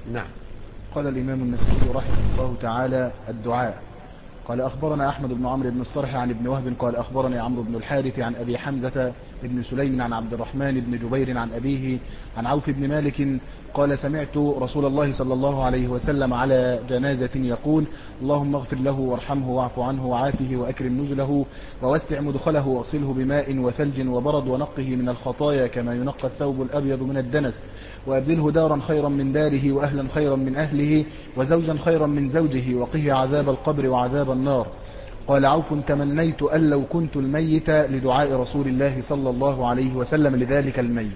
نعم. قال الإمام النسائي رحمه الله تعالى: الدعاء. قال أخبرنا أحمد بن عمرو بن الصرح عن ابن وهب قال أخبرني عمرو بن الحارث عن أبي حمزة بن سليم عن عبد الرحمن بن جبير عن أبيه عن عوف بن مالك قال: سمعت رسول الله صلى الله عليه وسلم على جنازة يقول: اللهم اغفر له وارحمه واعف عنه وعافه وأكرم نزله ووسع مدخله واغسله بماء وثلج وبرد ونقه من الخطايا كما ينقى الثوب الأبيض من الدنس وأبدله دارا خيرا من داره وأهلا خيرا من أهله وزوجا خيرا من زوجه وقه عذاب القبر وعذاب النار. قال عوف: تمنيت أن لو كنت الميت لدعاء رسول الله صلى الله عليه وسلم لذلك الميت.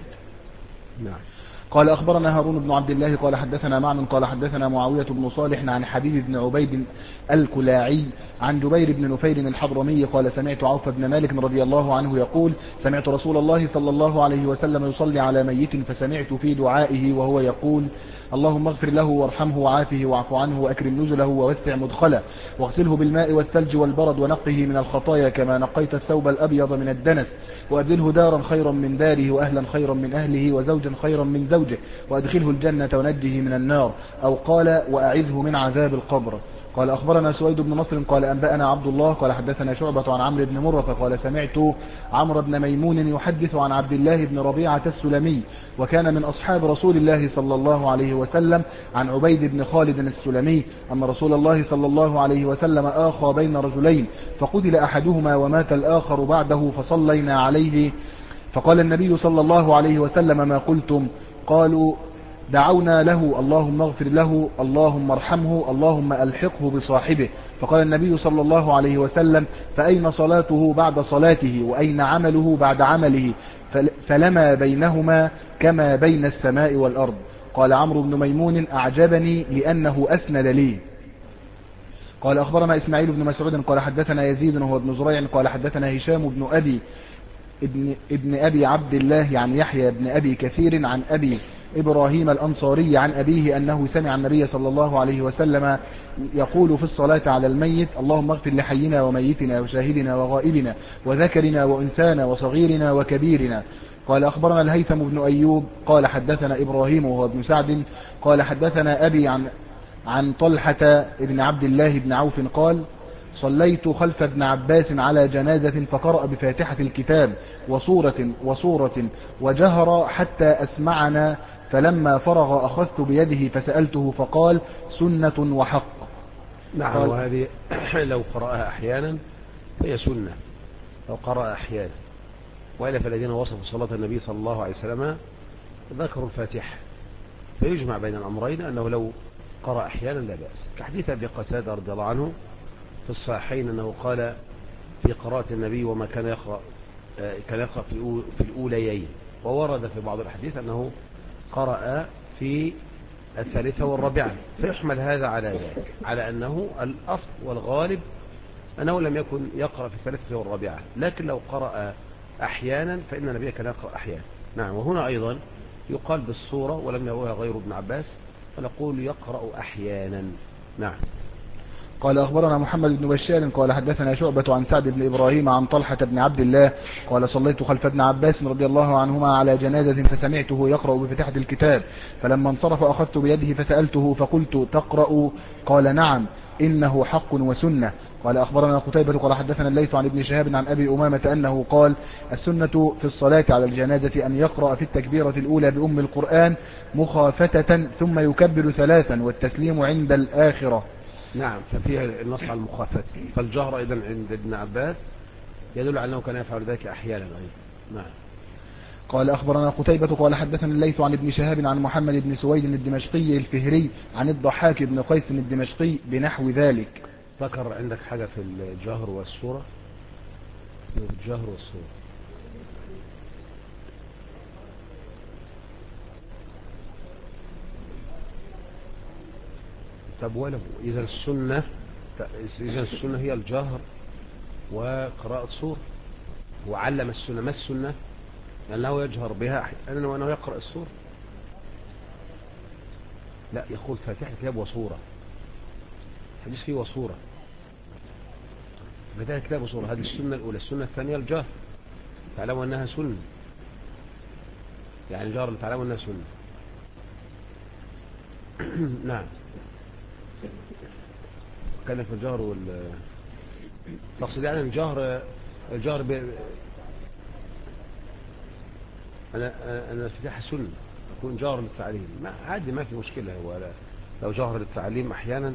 نعم. قال أخبرنا هارون بن عبد الله قال حدثنا معن قال حدثنا معاوية بن صالح عن حبيب بن عبيد الكلاعي عن جبير بن نفير الحضرمي قال: سمعت عوف بن مالك رضي الله عنه يقول: سمعت رسول الله صلى الله عليه وسلم يصلي على ميت فسمعت في دعائه وهو يقول: اللهم اغفر له وارحمه وعافه واعف عنه وأكرم نزله ووسع مدخله واغسله بالماء والثلج والبرد ونقه من الخطايا كما نقيت الثوب الأبيض من الدنس وأبدله دارا خيرا من داره وأهلا خيرا من أهله وزوجا خيرا من زوجه وأدخله الجنة ونجه من النار، أو قال: وأعذه من عذاب القبر. قال أخبرنا سويد بن نصر قال أنبأنا عبد الله قال حدثنا شعبة عن عمرو بن مرة قال: سمعت عمرو بن ميمون يحدث عن عبد الله بن ربيعة السلمي وكان من أصحاب رسول الله صلى الله عليه وسلم عن عبيد بن خالد السلمي أن رسول الله صلى الله عليه وسلم آخى بين رجلين فقتل أحدهما ومات الآخر بعده فصلينا عليه فقال النبي صلى الله عليه وسلم: ما قلتم؟ قالوا: دعونا له اللهم اغفر له اللهم ارحمه اللهم ألحقه بصاحبه. فقال النبي صلى الله عليه وسلم: فأين صلاته بعد صلاته وأين عمله بعد عمله؟ فلما بينهما كما بين السماء والأرض. قال عمرو بن ميمون: أعجبني لأنه أسند لي. قال أخبرنا إسماعيل بن مسعود قال حدثنا يزيد وهو ابن زريع قال حدثنا هشام بن ابن أبي عبد الله عن يحيى بن أبي كثير عن أبي إبراهيم الأنصاري عن أبيه أنه سمع النبي صلى الله عليه وسلم يقول في الصلاة على الميت: اللهم اغفر لحينا وميتنا وشاهدنا وغائبنا وذكرنا وأنثانا وصغيرنا وكبيرنا. قال أخبرنا الهيثم بن أيوب قال حدثنا إبراهيم وهو ابن سعد قال حدثنا أبي عن طلحة بن عبد الله بن عوف قال: صليت خلف ابن عباس على جنازة فقرأ بفاتحة الكتاب وصورة وجهر حتى أسمعنا، فلما فرغ أخذت بيده فسألته فقال: سنة وحق. نعم. وهذه لو قرأها أحيانا فهي سنة، لو قرأ أحيانا، وإلا فالذين وصفوا صلاة النبي صلى الله عليه وسلم ذكروا الفاتحة، فيجمع بين الأمرين أنه لو قرأ أحيانا لا بأس، كحديث أبي قتادة رضي الله عنه في الصحيحين أنه قال في قراءة النبي وما كان يقرأ في الأوليين، وورد في بعض الحديث أنه قرأ في الثالثة والرابعة، فيحمل هذا على ذلك، على أنه الأصل والغالب أنه لم يكن يقرأ في الثالثة والرابعة، لكن لو قرأ أحيانا فإن النبي كان يقرأ أحيانا. نعم. وهنا أيضا يقال بالصورة ولم يروها غير ابن عباس، فنقول يقرأ أحيانا. نعم. قال أخبرنا محمد بن بشار قال حدثنا شعبة عن سعد بن إبراهيم عن طلحة بن عبد الله قال: صليت خلف ابن عباس رضي الله عنهما على جنازة فسمعته يقرأ بفتحة الكتاب، فلما انصرف أخذت بيده فسألته فقلت: تقرأ؟ قال: نعم، إنه حق وسنة. قال أخبرنا قتيبة قال حدثنا الليث عن ابن شهاب عن أبي أمامة أنه قال: السنة في الصلاة على الجنازة أن يقرأ في التكبيرة الأولى بأم القرآن مخافتة ثم يكبر ثلاثا والتسليم عند الآخرة. نعم. ففيها النص على المخافة، فالجهر أيضا عند ابن عباس يدل على أنه كان يفعل ذلك أحيانا أيضا. نعم. قال أخبرنا قتيبة قال حدثنا الليث عن ابن شهاب عن محمد بن سويد الدمشقي الفهري عن الضحاك بن قيس الدمشقي بنحو ذلك. ذكر عندك حاجة في الجهر والسورة؟ الجهر والسورة. طب ولو إذا السنة هي الجهر وقراءة سورة، وعلم السنة ما السنة؟ لأنه يجهر بها أحيانا وأنه يقرأ السورة. لا، يقول فاتحة كتاب وصورة، حديث فيه وصورة، فاتحة كتاب وصورة، هذه السنة الأولى. السنة الثانية الجهر، تعلموا أنها سنة، يعني الجهر اللي تعلموا أنها سنة. نعم. كان في الجهر تقصد يعني الجهر أنا افتتاح السنة يكون جهر للتعليم، عادي ما في مشكلة. هو لو جهر للتعليم أحيانا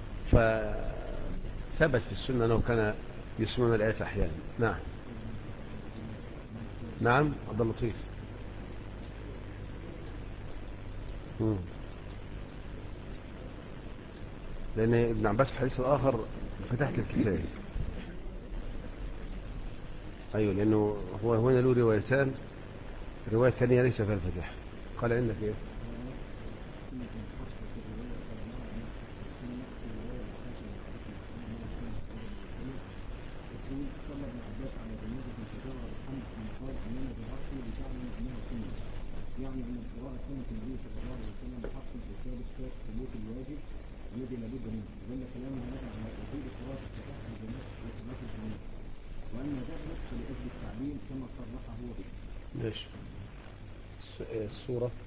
فثبت في السنة أنه كان يسمعون الآيات أحيانا. نعم. نعم عبد اللطيف. لأن ابن عباس في الحديث الآخر فتحت الكتاب. أيوه، لأنه هو هنا له روايتان، الرواية الثانية ليس فيها الفتح. قال عندك إيه؟ يعني ان القراءة سنة النبي صلى الله عليه وسلم حق في ثابت ثبوت الواجب الذي لابد منه، دل كلامه هذا على وجود قراءة الفتح لجماعة وصلاة الجماعة، وأن ذلك لأجل التعليم كما صرح هو به. ماشي. الصورة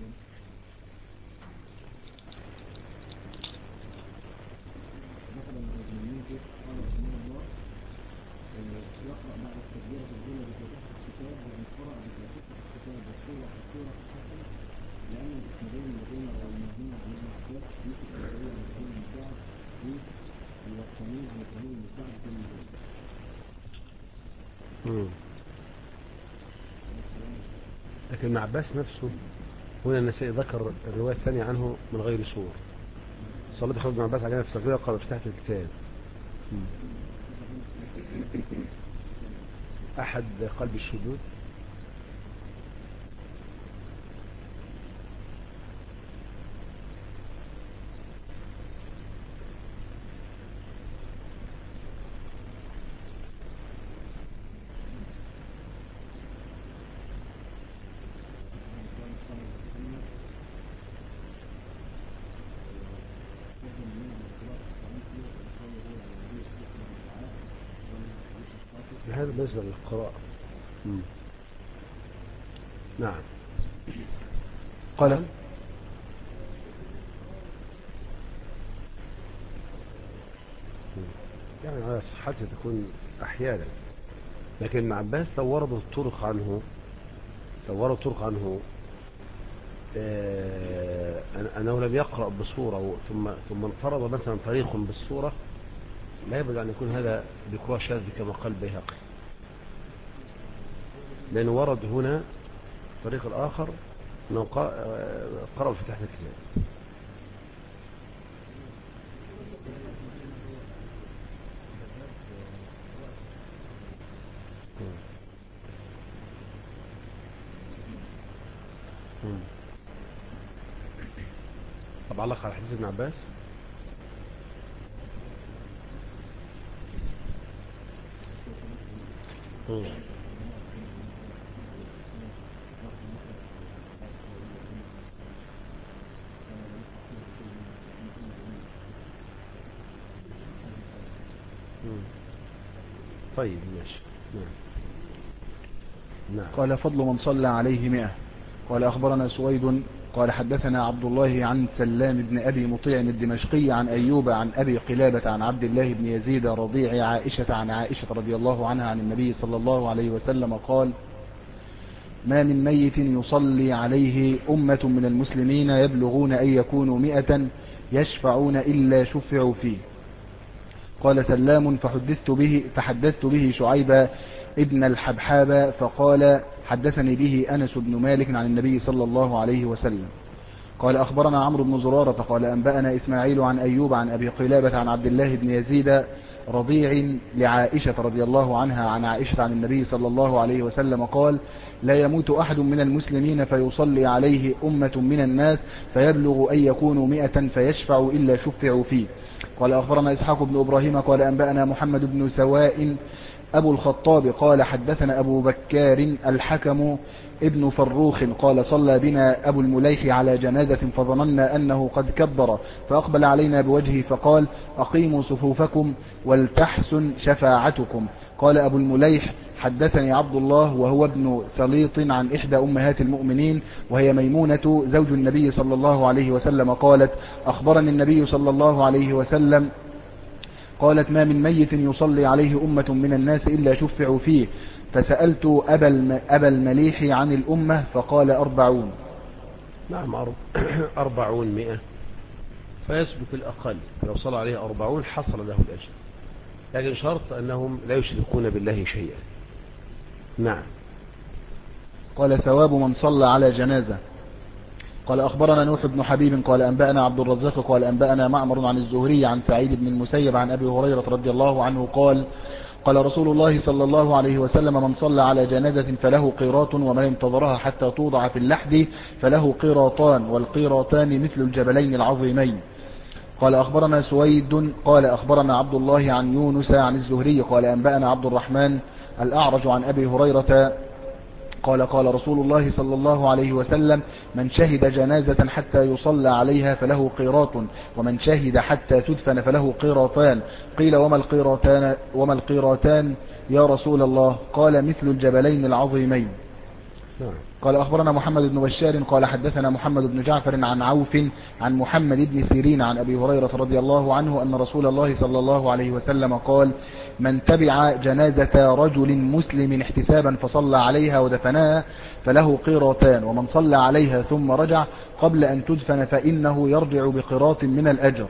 دخل المؤمنين قال رحمه الله يقرأ بعد التكبيرة الأولى بفتح الكتاب، وإن قرأ بفتح الكتاب والسورة السورة الحسنة، لأن الإسنادين الذين رويناهما عن ابن عباس في التكبيرة عن ابن مسعود في الوقتين عن ابن مسعود في المدينة. لكن ابن عباس نفسه هنا النسائي ذكر الرواية الثانية عنه من غير سور. صلى ابن عباس علينا في التكبيرة قال فتحت الكتاب. أحد قلب الشذوذ. هذا بالنسبة للقراءة. نعم. قال يعني على صحته تكون أحيانا، لكن ابن عباس لو وردوا الطرق عنه أنه لم يقرأ بصورة ثم انفرد مثلا طريق بالصورة، لا يبدو أن يكون هذا ذكر شاذ كما قال البيهقي، لأنه ورد هنا الطريق الآخر أنه قرأ فتحت الكتاب. طب علق على حديث ابن عباس. طيب ماشي. نعم. قال فضل من صلى عليه 100. قال أخبرنا سويد قال حدثنا عبد الله عن سلام بن أبي مطيع الدمشقي عن أيوب عن أبي قلابة عن عبد الله بن يزيد رضيع عائشة عن عائشة رضي الله عنها عن النبي صلى الله عليه وسلم قال: ما من ميت يصلي عليه أمة من المسلمين يبلغون أن يكونوا 100 يشفعون إلا شفعوا فيه. قال سلام فحدثت به شعيب ابن الحبحاب فقال حدثني به أنس بن مالك عن النبي صلى الله عليه وسلم. قال أخبرنا عمرو بن زرارة قال أنبأنا إسماعيل عن أيوب عن أبي قلابة عن عبد الله بن يزيد رضيع لعائشة رضي الله عنها عن عائشة عن النبي صلى الله عليه وسلم قال: لا يموت أحد من المسلمين فيصلي عليه أمة من الناس فيبلغ أن يكونوا 100 فيشفع إلا شفعوا فيه. قال أخبرنا إسحاق بن إبراهيم قال أنبأنا محمد بن سواء أبو الخطاب قال حدثنا أبو بكار الحكم ابن فروخ قال صلى بنا أبو المليح على جنازة فظننا أنه قد كبر فأقبل علينا بوجهه فقال: أقيموا صفوفكم ولتحسن شفاعتكم. قال أبو المليح حدثني عبد الله وهو ابن سليط عن إحدى أمهات المؤمنين وهي ميمونة زوج النبي صلى الله عليه وسلم قالت أخبرني النبي صلى الله عليه وسلم قالت ما من ميت يصلي عليه أمة من الناس إلا شفعوا فيه، فسألت أبا المليح عن الأمة فقال 40. نعم 40 100 فيثبت الأقل، لو صلى عليه 40 حصل له الأجر، لكن شرط أنهم لا يشركون بالله شيئا. نعم. قال ثواب من صلى على جنازة. قال أخبرنا نوح بن حبيب قال أنبأنا عبد الرزاق قال أنبأنا معمر عن الزهري عن سعيد بن المسيب عن أبي هريرة رضي الله عنه قال قال رسول الله صلى الله عليه وسلم من صلى على جنازة فله قيراط ومن انتظرها حتى توضع في اللحد فله قيراطان، والقيراطان مثل الجبلين العظيمين. قال أخبرنا سويد قال أخبرنا عبد الله عن يونس عن الزهري قال أنبأنا عبد الرحمن الأعرج عن أبي هريرة قال قال رسول الله صلى الله عليه وسلم من شهد جنازة حتى يصلى عليها فله قيراط، ومن شهد حتى تدفن فله قيراطان. قيل وما القيراطان يا رسول الله؟ قال مثل الجبلين العظيمين. قال أخبرنا محمد بن بشار قال حدثنا محمد بن جعفر عن عوف عن محمد بن سيرين عن أبي هريرة رضي الله عنه أن رسول الله صلى الله عليه وسلم قال من تبع جنازة رجل مسلم احتسابا فصلى عليها ودفنها فله قيراطان، ومن صلى عليها ثم رجع قبل أن تدفن فإنه يرجع بقيراط من الأجر.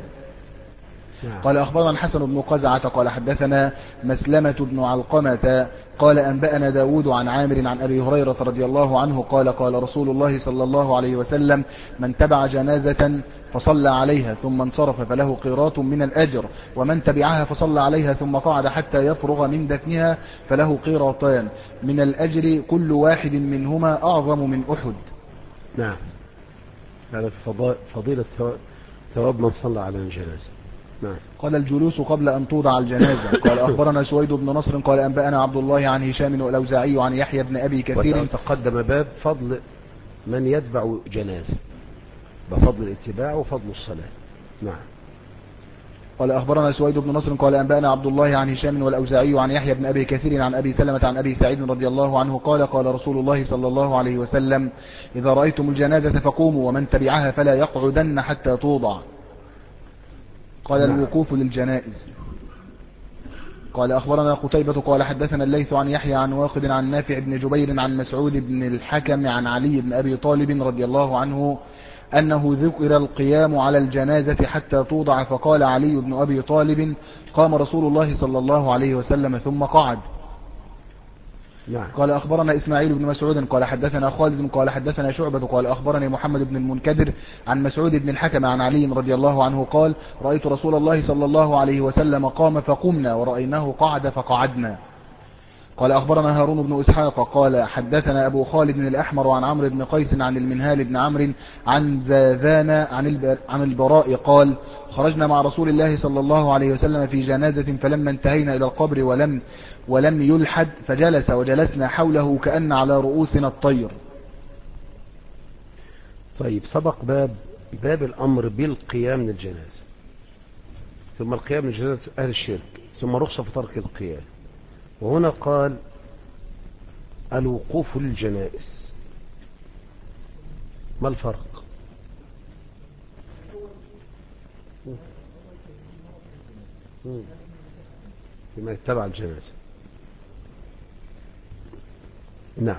قال أخبرنا الحسن بن قزعة قال حدثنا مسلمة بن علقمة قال أنبأنا داود عن عامر عن أبي هريرة رضي الله عنه قال قال رسول الله صلى الله عليه وسلم من تبع جنازة فصلى عليها ثم انصرف فله قيراط من الأجر، ومن تبعها فصلى عليها ثم قعد حتى يفرغ من دفنها فله قيراطان من الأجر كل واحد منهما أعظم من أحد. نعم. هذا فضيلة ثواب من صلى على الجنازة. نعم. قال الجلوس قبل أن توضع الجنازة. قال أخبرنا سويد بن نصر قال أنبأنا عبد الله عن هشام والأوزاعي عن يحيى بن أبي كثير. وتقدم باب فضل من يتبع جنازة، بفضل الاتباع وفضل الصلاة. نعم. قال أخبرنا سويد بن نصر قال أنبأنا عبد الله عن هشام والأوزاعي عن يحيى بن أبي كثير عن أبي سلمة عن أبي سعيد رضي الله عنه قال قال رسول الله صلى الله عليه وسلم إذا رأيتم الجنازة فقوموا ومن تبعها فلا يقعدن حتى توضع. قال الوقوف للجنائز. قال أخبرنا قتيبة قال حدثنا الليث عن يحيى عن واقد عن نافع بن جبير عن مسعود بن الحكم عن علي بن أبي طالب رضي الله عنه أنه ذكر القيام على الجنازة حتى توضع فقال علي بن أبي طالب قام رسول الله صلى الله عليه وسلم ثم قعد. نعم. قال أخبرنا إسماعيل بن مسعود قال حدثنا خالد قال حدثنا شعبة قال أخبرني محمد بن المنكدر عن مسعود بن الحكم عن علي رضي الله عنه قال رأيت رسول الله صلى الله عليه وسلم قام فقمنا ورأيناه قعد فقعدنا. قال أخبرنا هارون بن إسحاق قال حدثنا أبو خالد الأحمر عن عمرو بن قيس عن المنهال بن عمرو عن زاذان عن البراء قال خرجنا مع رسول الله صلى الله عليه وسلم في جنازة فلما انتهينا إلى القبر ولم يلحد فجلس وجلسنا حوله كأن على رؤوسنا الطير. طيب سبق باب الأمر بالقيام للجنازة، ثم القيام للجنازة أهل الشرك، ثم رخصة في ترك القيام، وهنا قال الوقوف للجنائز. ما الفرق؟ بما يتبع الجنازة. نعم.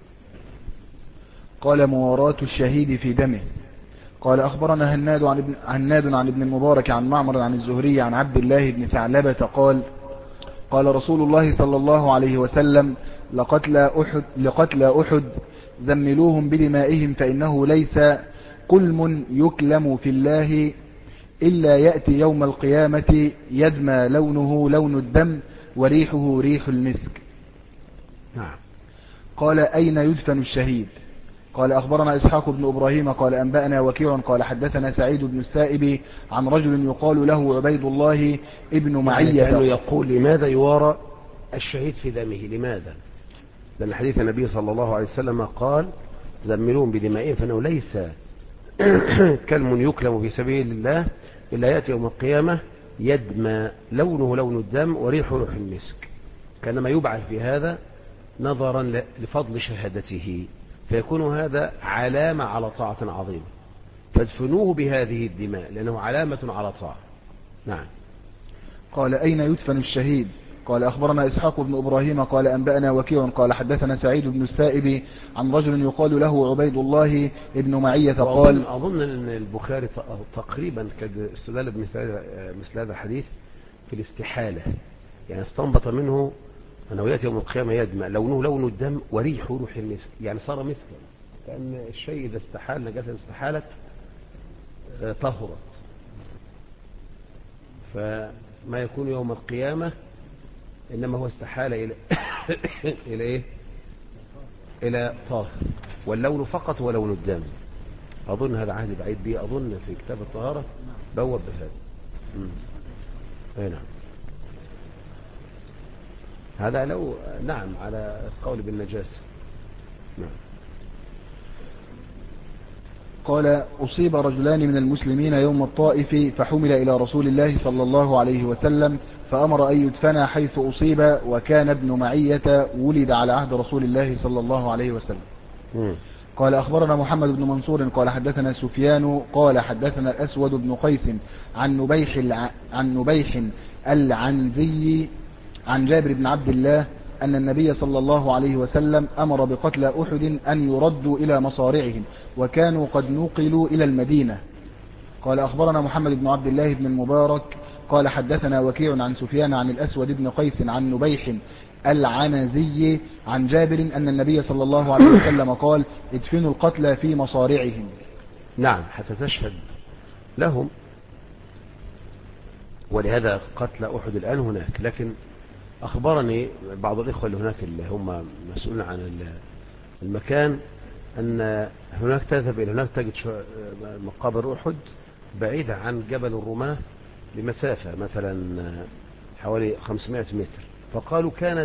قال مواراة الشهيد في دمه. قال أخبرنا هناد عن ابن المبارك عن معمر عن الزهري عن عبد الله بن ثعلبة قال رسول الله صلى الله عليه وسلم لقتل أحد زملوهم بدمائهم فإنه ليس كلم يكلم في الله إلا يأتي يوم القيامة يدمى لونه لون الدم وريحه ريح المسك. نعم. قال أين يدفن الشهيد؟ قال أخبرنا إسحاق بن إبراهيم قال أنبأنا وكيع قال حدثنا سعيد بن السائب عن رجل يقال له عبيد الله ابن معية. كانوا يقول لماذا يوارى الشهيد في دمه؟ لماذا؟ لأن حديث النبي صلى الله عليه وسلم قال زملوهم بدمائهم فإنه ليس كلم يكلم في سبيل الله إلا يأتي يوم القيامة يدمى لونه لون الدم وريحه ريح المسك. كانما يبعث بهذا نظرا لفضل شهادته، فيكون هذا علامة على طاعة عظيمة، فادفنوه بهذه الدماء لأنه علامة على طاعة. نعم. قال أين يدفن الشهيد؟ قال أخبرنا إسحاق بن إبراهيم قال أنبأنا وكيع قال حدثنا سعيد بن السائب عن رجل يقال له عبيد الله ابن معية قال أظن أن البخاري تقريبا كان استدل مثل هذا الحديث في الاستحالة، يعني استنبط منه أنه يأتي يوم القيامة يدمع لونه لون الدم وريحه روح المسك، يعني صار مسكا، لأن الشيء إذا استحال نجاسة استحالت طهرت، فما يكون يوم القيامة إنما هو استحال إلى إلى إيه؟ إلى طاهر، واللون فقط هو لون الدم. أظن هذا عهد بعيد به، أظن في كتاب الطهارة بوب بهذا. نعم. هذا لو نعم على القول بالنجاسة. نعم. قال أصيب رجلان من المسلمين يوم الطائف فحمل إلى رسول الله صلى الله عليه وسلم فأمر أن يدفن حيث أصيب، وكان ابن معية ولد على عهد رسول الله صلى الله عليه وسلم. قال أخبرنا محمد بن منصور قال حدثنا سفيان قال حدثنا الأسود بن قيس عن نبيح العنزي عن جابر بن عبد الله أن النبي صلى الله عليه وسلم أمر بقتل أحد أن يردوا إلى مصارعهم، وكانوا قد نقلوا إلى المدينة. قال أخبرنا محمد بن عبد الله بن المبارك قال حدثنا وكيع عن سفيان عن الأسود بن قيس عن نبيح العنزي عن جابر أن النبي صلى الله عليه وسلم قال ادفنوا القتلى في مصارعهم. نعم، حتى تشهد لهم، ولهذا قتل أحد الآن هناك. لكن أخبرني بعض الإخوة اللي هناك اللي هم مسؤولين عن المكان أن هناك تذهب إلى هناك تجد مقابر أحد بعيدة عن جبل الرماة بمسافة مثلا حوالي 500 متر. فقالوا كانت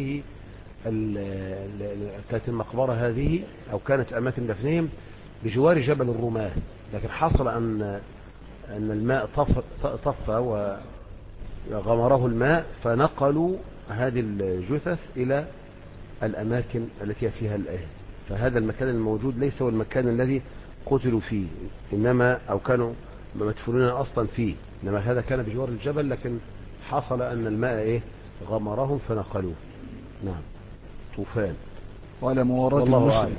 المقبرة هذه أو كانت أماكن دفنهم بجوار جبل الرماة، لكن حصل أن الماء طفى وغمره الماء، فنقلوا هذه الجثث إلى الأماكن التي فيها الآن. فهذا المكان الموجود ليس هو المكان الذي قتلوا فيه، إنما أو كانوا مدفونين أصلا فيه، إنما هذا كان بجوار الجبل، لكن حصل أن الماء غمرهم فنقلوه. نعم. طوفان. قال موارات المسلم.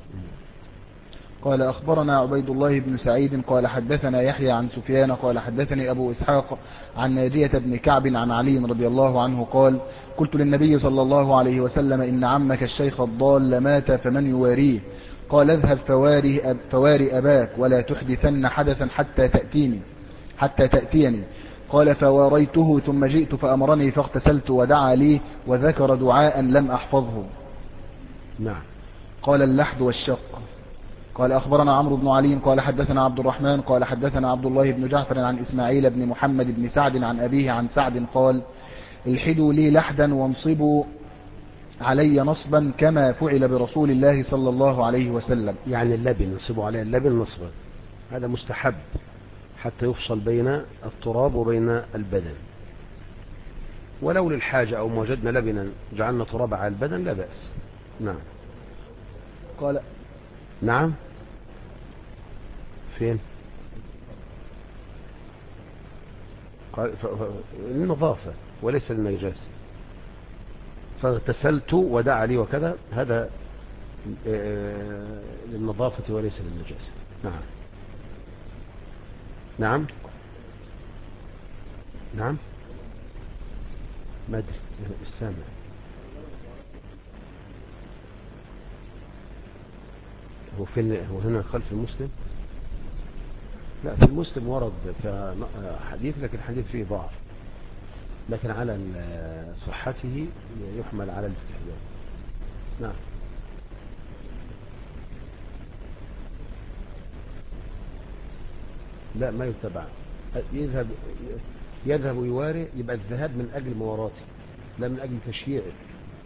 قال أخبرنا عبيد الله بن سعيد قال حدثنا يحيى عن سفيان قال حدثني أبو إسحاق عن ناجية بن كعب عن علي رضي الله عنه قال قلت للنبي صلى الله عليه وسلم إن عمك الشيخ الضال مات فمن يواريه؟ قال اذهب فواري أباك ولا تحدثن حدثا حتى تأتيني. قال فواريته ثم جئت فأمرني فاغتسلت ودعا لي وذكر دعاء لم أحفظه. نعم. قال اللحد والشق. قال أخبرنا عمرو بن علي قال حدثنا عبد الرحمن قال حدثنا عبد الله بن جعفر عن إسماعيل بن محمد بن سعد عن أبيه عن سعد قال الحدوا لي لحدا وانصبوا علي نصبا كما فعل برسول الله صلى الله عليه وسلم. يعني اللبن نصبوا عليه اللبن نصبا، هذا مستحب حتى يفصل بين التراب وبين البدن، ولو للحاجة أو وجدنا لبنا جعلنا تراب على البدن لا بأس. نعم. قال نعم. فين؟ قال النظافة وليس للنجاسة. فاغتسلت ودعا لي وكذا، هذا للنظافة وليس للنجاسة. نعم. نعم. نعم. ما أدري السامع. هو هنا خلف المسلم؟ لا، في المسلم ورد في حديث، لكن الحديث فيه ضعف، لكن على صحته يحمل على الاستحباب. نعم. لا، ما يتبع، يذهب ويواري، يبقى الذهاب من أجل مواراته لا من أجل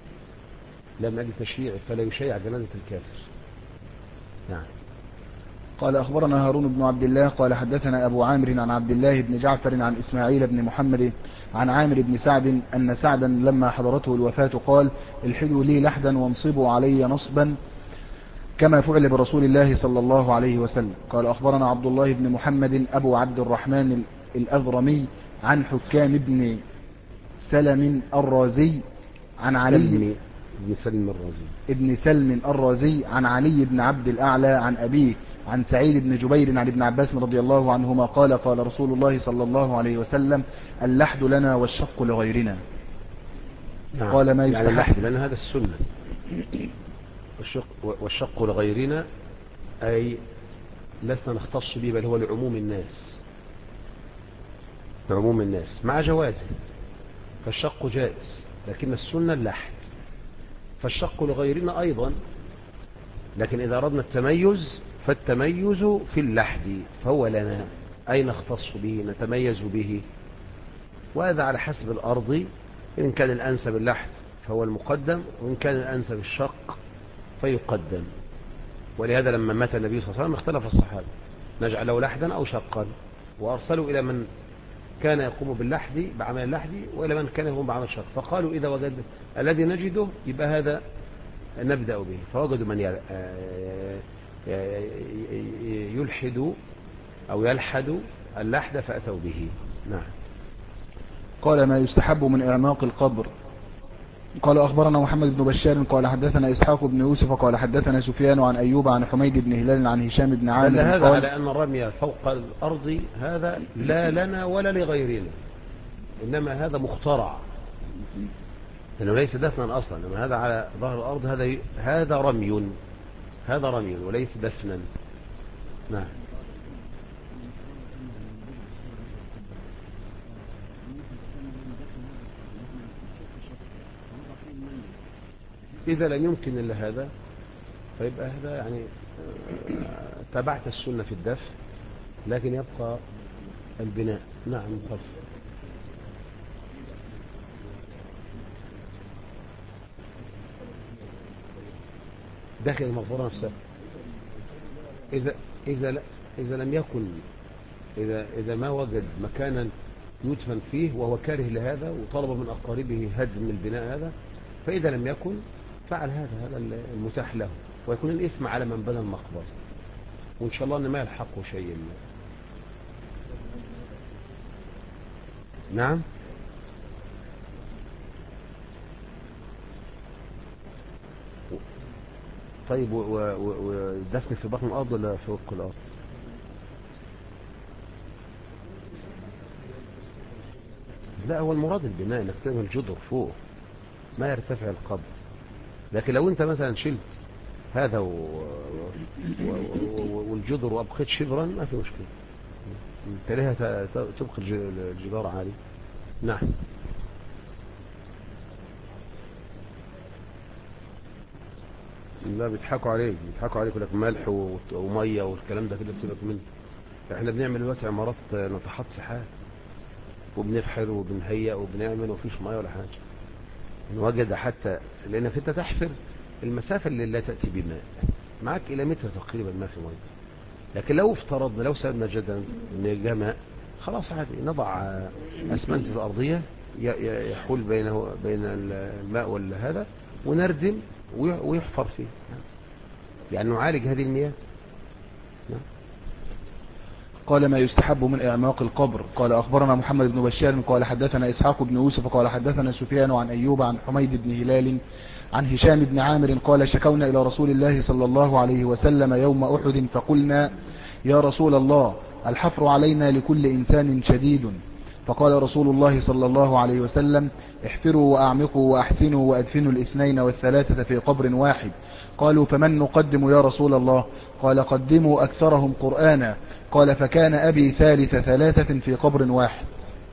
تشييعه، فلا يشيع جنازة الكافر. نعم. قال أخبرنا هارون بن عبد الله قال حدثنا أبو عامر عن عبد الله بن جعفر عن إسماعيل بن محمد عن عامر بن سعد أن سعدا لما حضرته الوفاة قال الحدوا لي لحدا وانصبوا علي نصبا كما فعل برسول الله صلى الله عليه وسلم. قال أخبرنا عبد الله بن محمد أبو عبد الرحمن الأذرمي عن حكام بن سلم الرازي عن علي ابن سلم الرازي عن علي بن عبد الأعلى عن أبيه عن سعيد بن جبير عن ابن عباس رضي الله عنهما قال قال رسول الله صلى الله عليه وسلم اللحد لنا والشق لغيرنا. نعم. قال ما يعني اللحد لنا هذا السنة، والشق لغيرنا أي لسنا نختص به، بل هو لعموم الناس مع جوازه، فالشق جائز لكن السنة اللحد، فالشق لغيرنا أيضا، لكن إذا أردنا التميز فالتميز في اللحد، فهو لنا أي نختص به نتميز به، وهذا على حسب الأرض، إن كان الأنسب اللحد فهو المقدم، وإن كان الأنسب الشق فيقدم. ولهذا لما مات النبي صلى الله عليه وسلم اختلف الصحابة نجعل له لحدا أو شقا، وأرسلوا إلى من كان يقوم باللحد بعمل اللحد وإلى من كان يقوم بعمل الشق، فقالوا إذا وجد الذي نجده يبقى هذا نبدأ به، فوجدوا من يلحد أو يلحد اللحد فأتوا به. نعم. قال ما يستحب من إعماق القبر. قال أخبرنا محمد بن بشار قال حدثنا إسحاق بن يوسف قال حدثنا سفيان عن أيوب عن حميد بن هلال عن هشام بن عامر هذا على أن الرمي فوق الأرض هذا لا لنا ولا لغيرنا، إنما هذا مخترع، لأنه ليس دفنا أصلا، إنما هذا على ظهر الأرض هذا رمي وليس دفنا. نعم. إذا لم يمكن إلا هذا فيبقى هذا يعني تبعت السنة في الدفن، لكن يبقى البناء. نعم. طف داخل المغفورة نفسها. إذا لم يكن، إذا ما وجد مكانا يدفن فيه وهو كاره لهذا وطلب من أقاربه هدم البناء هذا، فإذا لم يكن فعل هذا المتاح له، ويكون الإثم على من بنى المقبرة، وإن شاء الله أن ما يلحقه شيء. نعم. طيب والدفن في بطن الأرض ولا فوق الأرض؟ لا، هو المراد البناء، انك تعمل جدر فوق ما يرتفع القبر. لكن لو انت مثلا شلت هذا والجدر وابقيت شبرا ما في مشكلة، انت ليه تبقي الجدار عالي. نعم. لا، بيضحكوا عليك يقول لك ملح وميه والكلام ده كده، سيبك منه. احنا بنعمل دلوقتي عمارات ناطحات سحاب، وبنفحر وبنهيئ وبنعمل ومفيش ميه ولا حاجه، نوجد حتى، لانك انت تحفر المسافه اللي لا تاتي بماء، معك الى متر تقريبا ما في ميه. لكن لو افترضنا، لو سألنا جدا ان جاء ماء، خلاص عادي نضع اسمنت الارضيه يحول بين الماء والهذا، ونردم ويحفر فيه، يعني نعالج هذه المياه. قال ما يستحب من إعماق القبر. قال أخبرنا محمد بن بشار قال حدثنا إسحاق بن يوسف قال حدثنا سفيان عن أيوب عن حميد بن هلال عن هشام بن عامر قال شكونا إلى رسول الله صلى الله عليه وسلم يوم أحد فقلنا يا رسول الله الحفر علينا لكل إنسان شديد، فقال رسول الله صلى الله عليه وسلم احفروا وأعمقوا وأحسنوا وأدفنوا الاثنين والثلاثة في قبر واحد. قالوا فمن نقدم يا رسول الله؟ قال قدموا أكثرهم قرآنا. قال فكان أبي ثالثة في قبر واحد.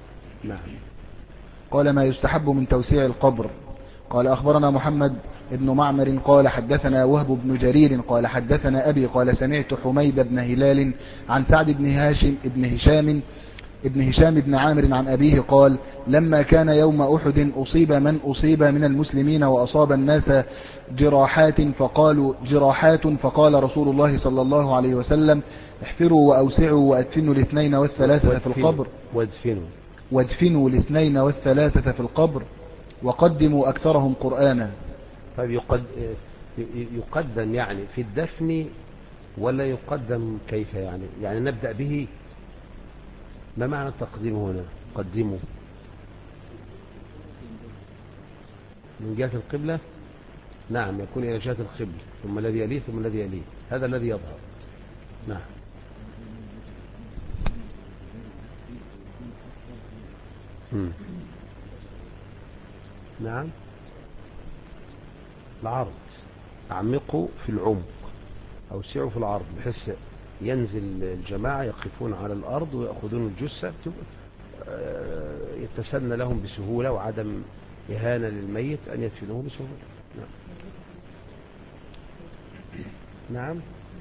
قال ما يستحب من توسيع القبر. قال أخبرنا محمد ابن معمر قال حدثنا وهب بن جرير قال حدثنا أبي قال سمعت حميد بن هلال عن سعد بن هشام ابن هشام بن عامر عن أبيه قال لما كان يوم أحد أصيب من أصيب من المسلمين وأصاب الناس جراحات فقال رسول الله صلى الله عليه وسلم احفروا وأوسعوا وأدفنوا الاثنين والثلاثة في القبر وادفنوا الاثنين والثلاثة في القبر وقدموا أكثرهم قرآنا. طيب يقدم يعني في الدفن ولا يقدم كيف يعني نبدأ به؟ ما معنى التقديم هنا؟ قدموا من جهة القبلة، نعم، يكون إلى جهة القبلة ثم الذي يليه ثم الذي يليه، هذا الذي يظهر. نعم. نعم. العرض، أعمقوا في العمق، أوسعوا في العرض، بحيث ينزل الجماعة يقفون على الأرض ويأخذون الجثة، يتسنى لهم بسهولة وعدم إهانة للميت أن يدفنوه بسهولة. نعم.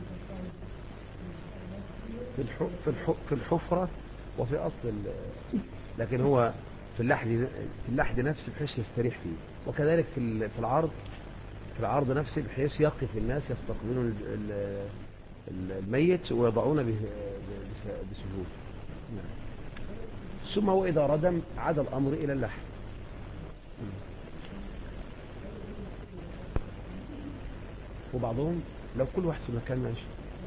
في الحفرة وفي أصل لكن هو في اللحد نفسه بحيث يستريح فيه، وكذلك في العرض نفسه بحيث يقف الناس يستقبلون الميت ويضعونه بسهولة. ثم وإذا ردم عاد الأمر إلى اللحد. وبعضهم لو كل واحد في مكان ماشي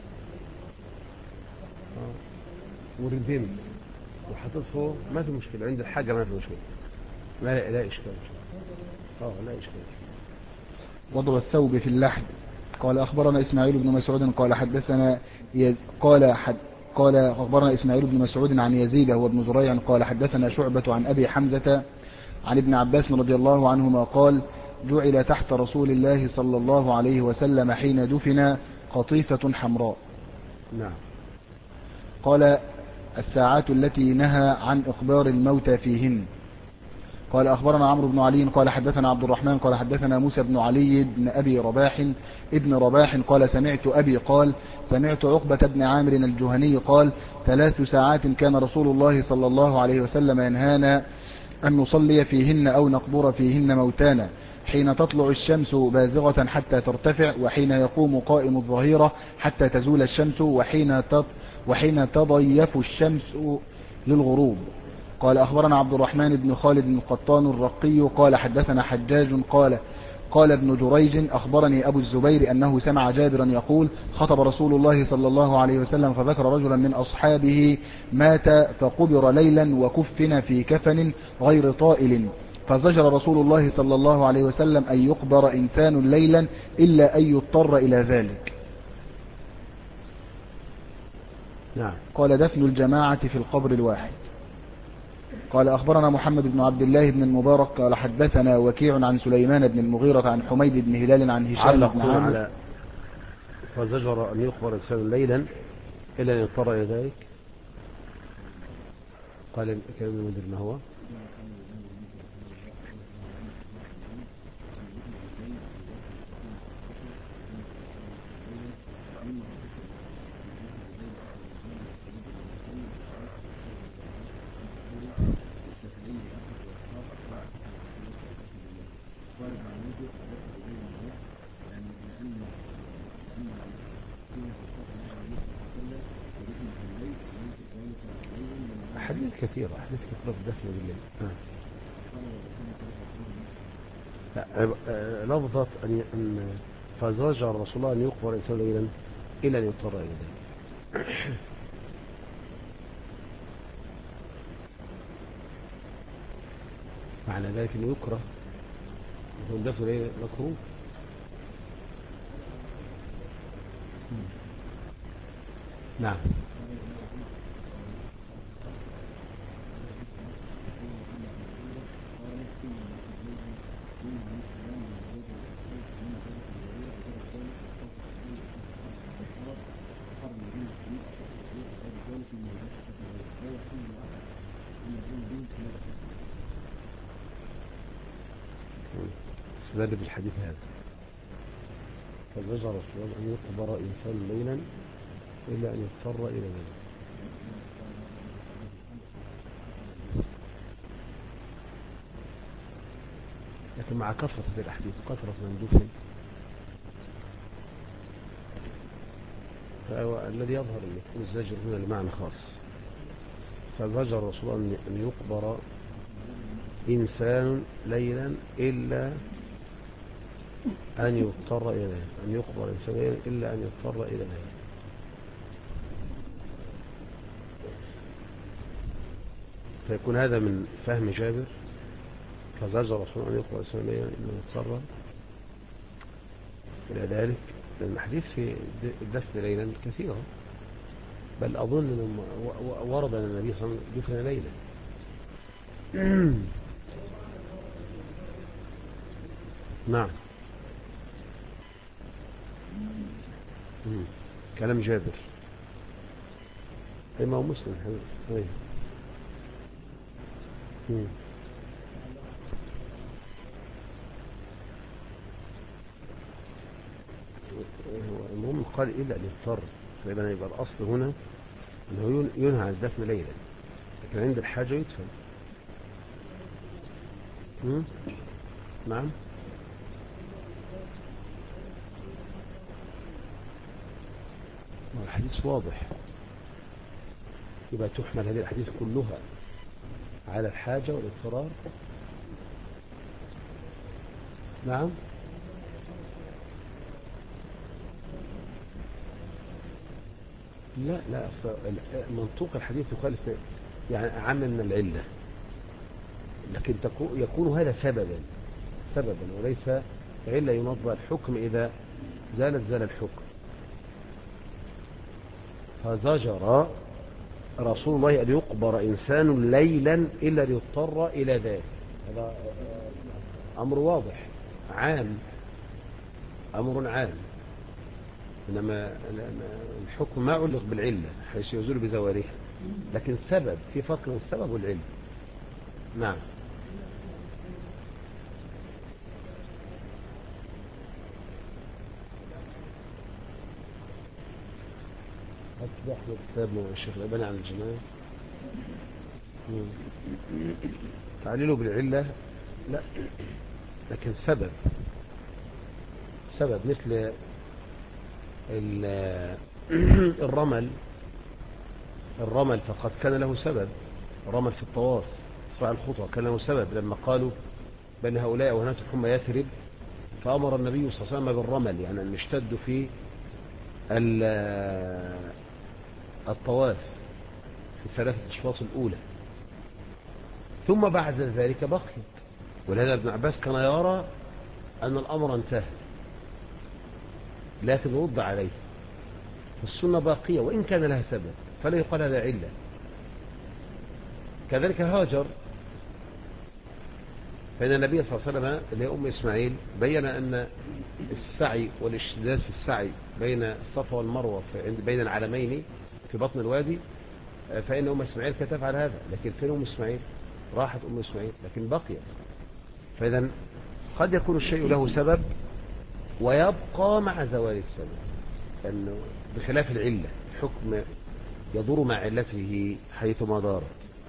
وردم وحطيت فوق ما في مشكلة، عند الحاجة ما في مشكلة، لا إشكال. لا إشكال. وضع الثوب في اللحد. قال أخبرنا إسماعيل بن مسعود قال حدثنا قال أخبرنا إسماعيل بن مسعود عن يزيد هو ابن زريع قال حدثنا شعبة عن أبي حمزة عن ابن عباس رضي الله عنهما قال جعل تحت رسول الله صلى الله عليه وسلم حين دفن قطيفة حمراء. نعم. قال الساعات التي نهى عن إخبار الموتى فيهن. قال أخبرنا عمرو بن علي قال حدثنا عبد الرحمن قال حدثنا موسى بن علي بن أبي رباح قال سمعت أبي قال سمعت عقبة بن عامر الجهني قال 3 ساعات كان رسول الله صلى الله عليه وسلم ينهانا أن نصلي فيهن أو نقبر فيهن موتانا حين تطلع الشمس بازغة حتى ترتفع وحين يقوم قائم الظهيرة حتى تزول الشمس وحين تضيف الشمس للغروب. قال أخبرنا عبد الرحمن بن خالد القطان الرقي قال حدثنا حجاج قال ابن جريج أخبرني أبو الزبير أنه سمع جابرا يقول خطب رسول الله صلى الله عليه وسلم فذكر رجلا من أصحابه مات فقبر ليلا وكفن في كفن غير طائل فزجر رسول الله صلى الله عليه وسلم أن يقبر إنسان ليلا إلا أن يضطر إلى ذلك. نعم. قال دفن الجماعة في القبر الواحد. قال أخبرنا محمد بن عبد الله بن المبارك قال حدثنا وكيع عن سليمان بن المغيرة عن حميد بن هلال عن هشام بن عامر فزجر أن يخبر إنسان ليلا إلا أن يضطر إلى ذلك. قال كلام المدير ما هو أحاديث كثيرة في الدفن بالليل. لفظة أن فزجر رسول الله أن يقبر إنسان ليلا إلا أن يضطر إلى ذلك. معنى ذلك أنه يكره يكون دفن ليلا مكروه. نعم. استدل بالحديث هذا فزجر رسول الله أن يقبر إنسان ليلا إلا أن يضطر إلى ذلك. لكن مع كثرة الأحاديث وكثرة من دفن، فهو الذي يظهر أن يكون الزجر هنا لمعنى خاص. فزجر رسول الله أن يقبر إنسان ليلا إلا أن يضطر إلى ذلك، أن يقبر إنسان ليلا إلا أن يضطر إلى ذلك. فيكون هذا من فهم جابر، فزجر رسول الله أن يقبر إنسان ليلا إلا أن يضطر إلى ذلك. لأن الحديث في الدفن ليلا كثيرة، بل أظن أن ورد أن النبي صلى الله عليه وسلم دفن ليلا. نعم. كلام جابر ما هو مسلم. المهم قال إلا أن يضطر، فإذا يبقى الأصل هنا أنه ينهى عن الدفن ليلا، لكن عند الحاجة يدفن. نعم. الحديث واضح، يبقى تحمل هذه الحديث كلها على الحاجة والاضطرار. نعم. لا منطوق الحديث يخالف، يعني عام من العلة، لكن يكون هذا سببا وليس علة ينض الحكم. إذا زال الحكم. فزجر رسول الله أن يقبر إنسان ليلا إلا ليضطر إلى ذلك. هذا أمر واضح عام، أمر عام، إنما الحكم ما علق بالعلة حيث يزول بزوالها، لكن سبب، في فرق بين السبب والعلة. نعم. أصبح كتاب الشيخ الألباني عن الجنائز تعليله بالعلة لا، لكن سبب مثل الرمل فقد كان له سبب. الرمل في الطواف صاع الخطوة كان له سبب، لما قالوا بين هؤلاء وهناك حمى يثرب فأمر النبي صلى الله عليه وسلم بالرمل، يعني أن يشتد في الطواف في الثلاثة أشواط الأولى، ثم بعد ذلك بقيت. ولهذا ابن عباس كان يرى أن الأمر انتهى، لكن رد عليه. السنة باقية وإن كان لها سبب، فلا يقال هذا علة. كذلك هاجر، فإن النبي صلى الله عليه وسلم اللي هي أم إسماعيل بين أن السعي والاشتداد في السعي بين الصفا والمروة بين العلمين في بطن الوادي، فإن أم إسماعيل كانت تفعل هذا. لكن فين أم إسماعيل؟ راحت أم إسماعيل لكن بقيت. فإذا قد يكون الشيء له سبب ويبقى مع زوال السبب، أنه بخلاف العلة حكم يدور مع علته حيثما دارت.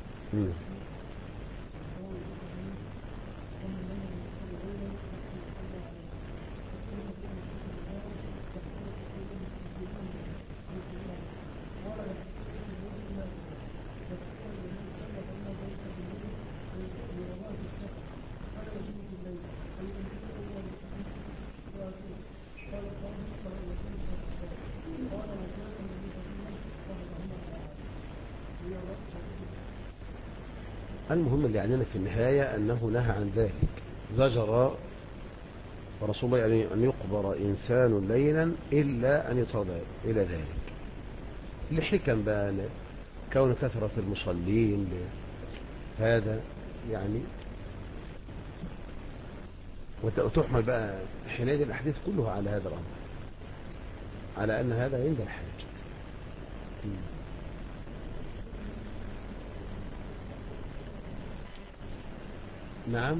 المهم اللي يعنينا في النهاية أنه نهى عن ذلك. زجر ورسول الله يعني أن يقبر إنسان ليلا إلا أن يصاد إلى ذلك، لحكم بقى كون كثرة المصلين هذا يعني، وتحمل بقى حينئذ الأحاديث كلها على هذا الأمر، على أن هذا عند الحاج. نعم.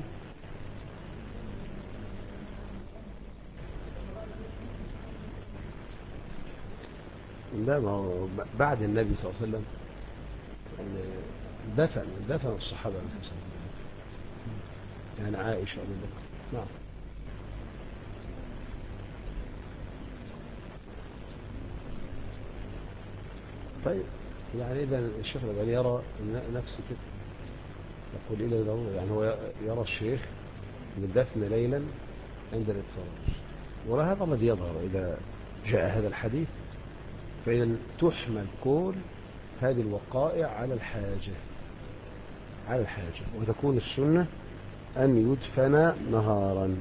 لا، ما هو بعد النبي صلى الله عليه وسلم دفن الصحابة يعني عائشة أبو بكر نعم. طيب يعني إذا الشيخ الألباني يرى نفسه كده، يقول إلى ضرورة، يعني هو يرى الشيخ بالدفن ليلا عند الاضطرار، ولا هذا الذي يظهر إذا جاء هذا الحديث، فإذا تحمل كل هذه الوقائع على الحاجة، على الحاجة، وتكون السنة أن يدفن نهارا،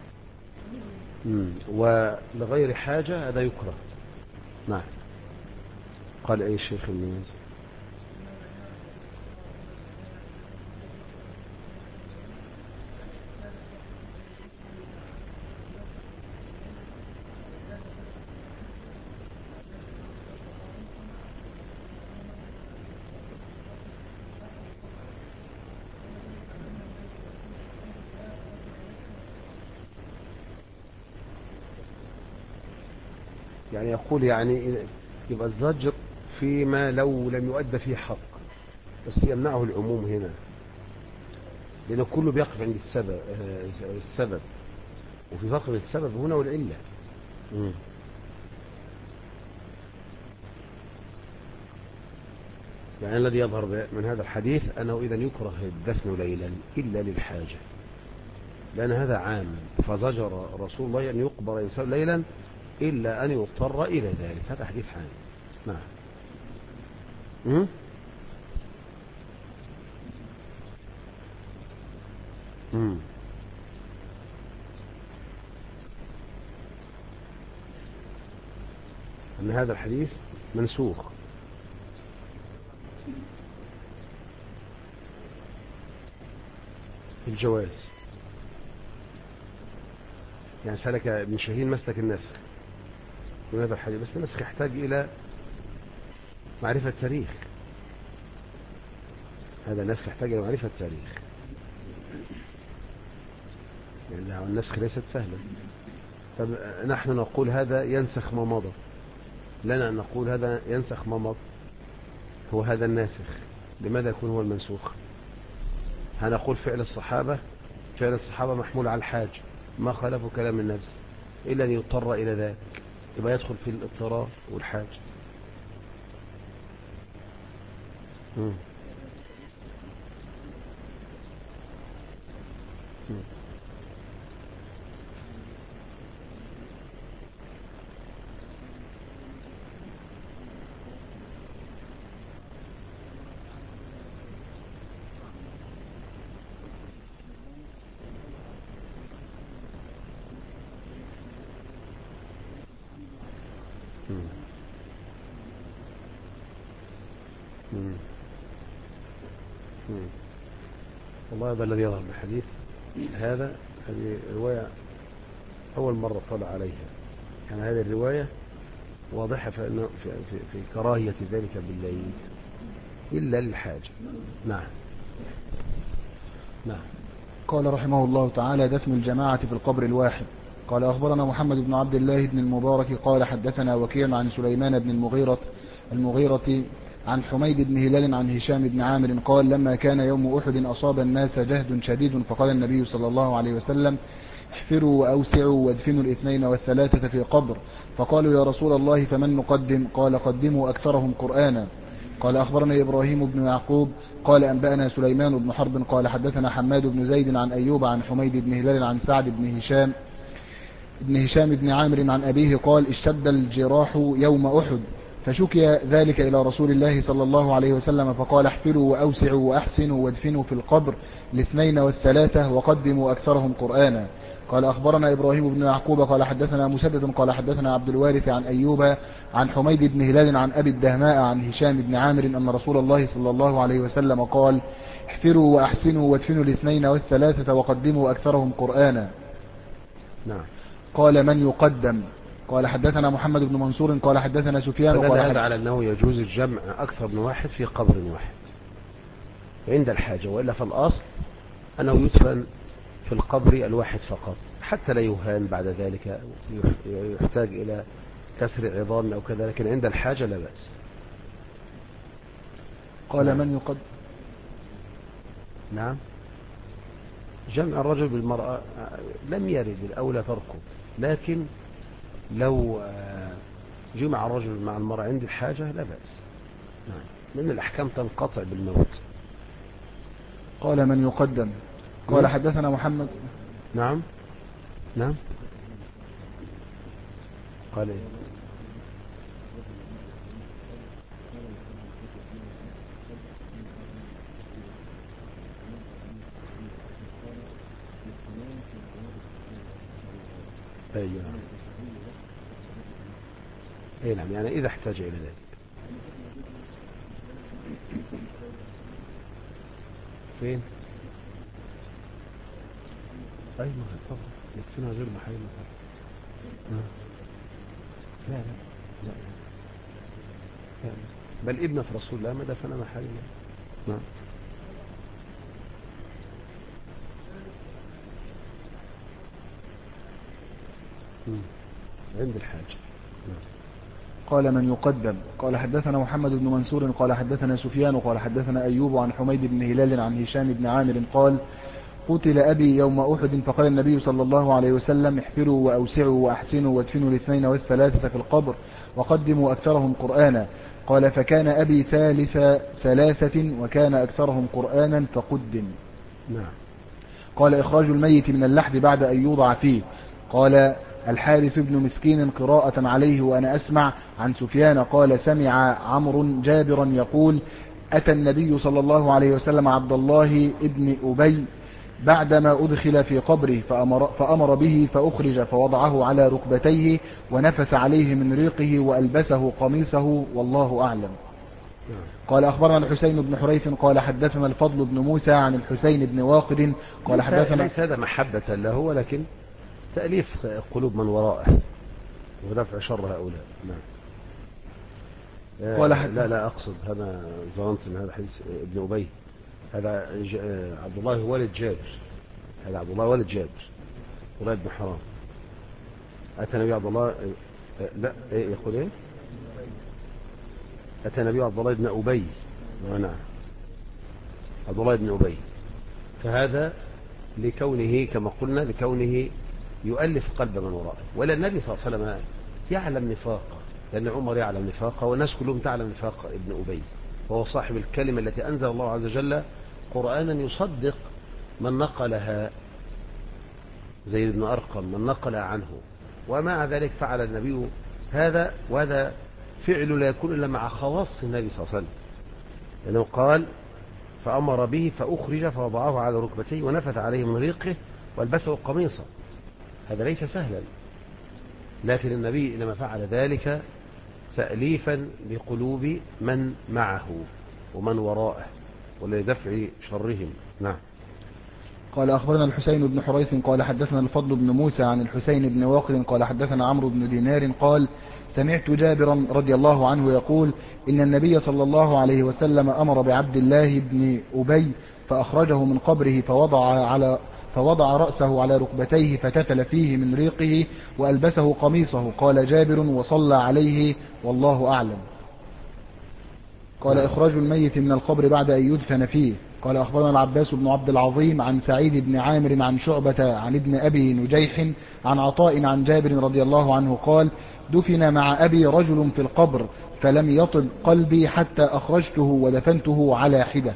ولغير حاجة هذا يكره. نعم. قال أي الشيخ الميز؟ يعني يقول يعني يبقى الزجر فيما لو لم يؤدى فيه حق، بس يمنعه العموم هنا، لأنه كله بيقف عند السبب، وفي فرق بين السبب هنا والعلة. يعني الذي يظهر من هذا الحديث أنه إذا يكره الدفن ليلا إلا للحاجة، لأن هذا عام، فزجر رسول الله أن يقبر إنسان ليلا إلا أن يضطر إلى ذلك، هذا حديث عام. نعم. أن هذا الحديث منسوخ. الجواز، يعني سلك ابن شاهين مسلك النسخ من هذا الحديث، بس النسخ يحتاج إلى معرفة التاريخ، هذا النسخ يحتاج إلى معرفة التاريخ، يعني النسخ ليست سهلة. طب نحن نقول هذا ينسخ ما مضى، لنا أن نقول هذا ينسخ ما مضى، هو هذا الناسخ، لماذا يكون هو المنسوخ؟ هنقول فعل الصحابة محمول على الحاج، ما خالفوا كلام النبي إلا أن يضطر إلى ذلك، يبقى يدخل في الاضطرار والحاج. والله هذا الذي يظهر بالحديث هذا، هذه رواية أول مرة طلع عليها، يعني هذه الرواية واضحة في كراهية ذلك بالليل إلا للحاجة. نعم. نعم. قال رحمه الله تعالى: دفن الجماعة في القبر الواحد. قال أخبرنا محمد بن عبد الله بن المبارك قال حدثنا وكيع عن سليمان بن المغيرة عن حميد بن هلال عن هشام بن عامر قال: لما كان يوم أحد أصاب الناس جهد شديد، فقال النبي صلى الله عليه وسلم: احفروا وأوسعوا وادفنوا الاثنين والثلاثة في قبر. فقالوا: يا رسول الله فمن نقدم؟ قال: قدموا أكثرهم قرآنا. قال أخبرنا إبراهيم بن يعقوب قال أنبأنا سليمان بن حرب قال حدثنا حماد بن زيد عن أيوب عن حميد بن هلال عن سعد بن هشام بن عامر عن أبيه قال: اشتد الجراح يوم أحد، فشكي ذلك إلى رسول الله صلى الله عليه وسلم، فقال: احفروا وأوسعوا وأحسنوا وادفنوا في القبر الاثنين والثلاثة وقدموا أكثرهم قرآنا. قال أخبرنا إبراهيم بن يعقوب قال حدثنا مسدد قال حدثنا عبد الوارث عن أيوب عن حميد بن هلال عن أبي الدهماء عن هشام بن عامر أن رسول الله صلى الله عليه وسلم قال: احفروا وأحسنوا وادفنوا الاثنين والثلاثة وقدموا أكثرهم قرآنا. نعم. قال: من يقدم؟ قال حدثنا محمد بن منصور قال حدثنا سفيان قال هذا على أنه يجوز الجمع أكثر من واحد في قبر واحد عند الحاجة، وإلا فالأصل أنه يدفن في القبر الواحد فقط، حتى لا يهان بعد ذلك يحتاج إلى كسر عظام أو كذا، لكن عند الحاجة لا بأس. قال: من يقدم؟ نعم. جمع الرجل بالمرأة لم يرد، الأولى تركه، لكن لو جمع الرجل مع المرأة عند الحاجة لا بأس، لأن الأحكام تنقطع بالموت. قال من يقدم؟ قال حدثنا محمد. نعم نعم. قال إيه؟ أي نعم، يعني إذا احتاج إلى ذلك. فين؟ أي ما طبعا يكفينا غير محل. لا لا لا لا، بل ابنة رسول الله ما دفن محل. نعم. عند الحاج. قال من يقدم؟ قال حدثنا محمد بن منصور قال حدثنا سفيان قال حدثنا أيوب عن حميد بن هلال عن هشام بن عامر قال قتل أبي يوم أحد فقال النبي صلى الله عليه وسلم احفروا وأوسعوا وأحسنوا وادفنوا الاثنين والثلاثة في القبر وقدموا أكثرهم قرآنا. قال فكان أبي ثالث ثلاثة وكان أكثرهم قرآنا فقدم. نعم. قال إخراج الميت من اللحد بعد أن يوضع فيه. قال الحارث بن مسكين قراءة عليه وأنا أسمع عن سفيان قال سمع عمرو جابرا يقول أتى النبي صلى الله عليه وسلم عبد الله ابن أبي بعدما أدخل في قبره فأمر به فأخرج فوضعه على ركبتيه ونفس عليه من ريقه وألبسه قميصه والله أعلم. قال أخبرنا الحسين بن حريث قال حدثنا الفضل بن موسى عن الحسين بن واقد قال حدثنا. ليس هذا محبة له ولكن تأليف قلوب من وراءه ودفع شر هؤلاء. نعم. لا أقصد، هذا ظننت من هذا حديث ابن أبي، هذا عبد الله والد جابر، هذا عبد الله والد جابر ولد بن حرام. أتى نبي عبد الله، لا يقول إيه؟ أتى نبي عبد الله بن أبي. نعم، عبد الله بن أبي، فهذا لكونه كما قلنا لكونه يؤلف قلب من وراءه. ولا النبي صلى الله عليه وسلم يعلم نفاقه، لأن عمر يعلم نفاقه والناس كلهم تعلم نفاق ابن أبي، وهو صاحب الكلمة التي أنزل الله عز وجل قرآنا يصدق من نقلها، زي ابن أرقم من نقل عنه، ومع ذلك فعل النبي هذا، وهذا فعل لا يكون إلا مع خواص النبي صلى الله عليه وسلم، لأنه قال فأمر به فأخرج فوضعه على ركبتيه ونفث عليه من ريقه والبسه قميصا. هذا ليس سهلا، لكن النبي إنما فعل ذلك تأليفا لقلوب من معه ومن وراءه ولدفع شرهم. نعم. قال أخبرنا الحسين بن حريث قال حدثنا الفضل بن موسى عن الحسين بن واقد قال حدثنا عمرو بن دينار قال سمعت جابرا رضي الله عنه يقول إن النبي صلى الله عليه وسلم أمر بعبد الله بن أبي فأخرجه من قبره فوضع رأسه على ركبتيه فتفل فيه من ريقه وألبسه قميصه. قال جابر وصلى عليه والله أعلم. قال إخراج الميت من القبر بعد أن يدفن فيه. قال أخبرنا العباس بن عبد العظيم عن سعيد بن عامر عن شعبة عن ابن أبي نجيح عن عطاء عن جابر رضي الله عنه قال دفن مع أبي رجل في القبر فلم يطب قلبي حتى أخرجته ودفنته على حدة.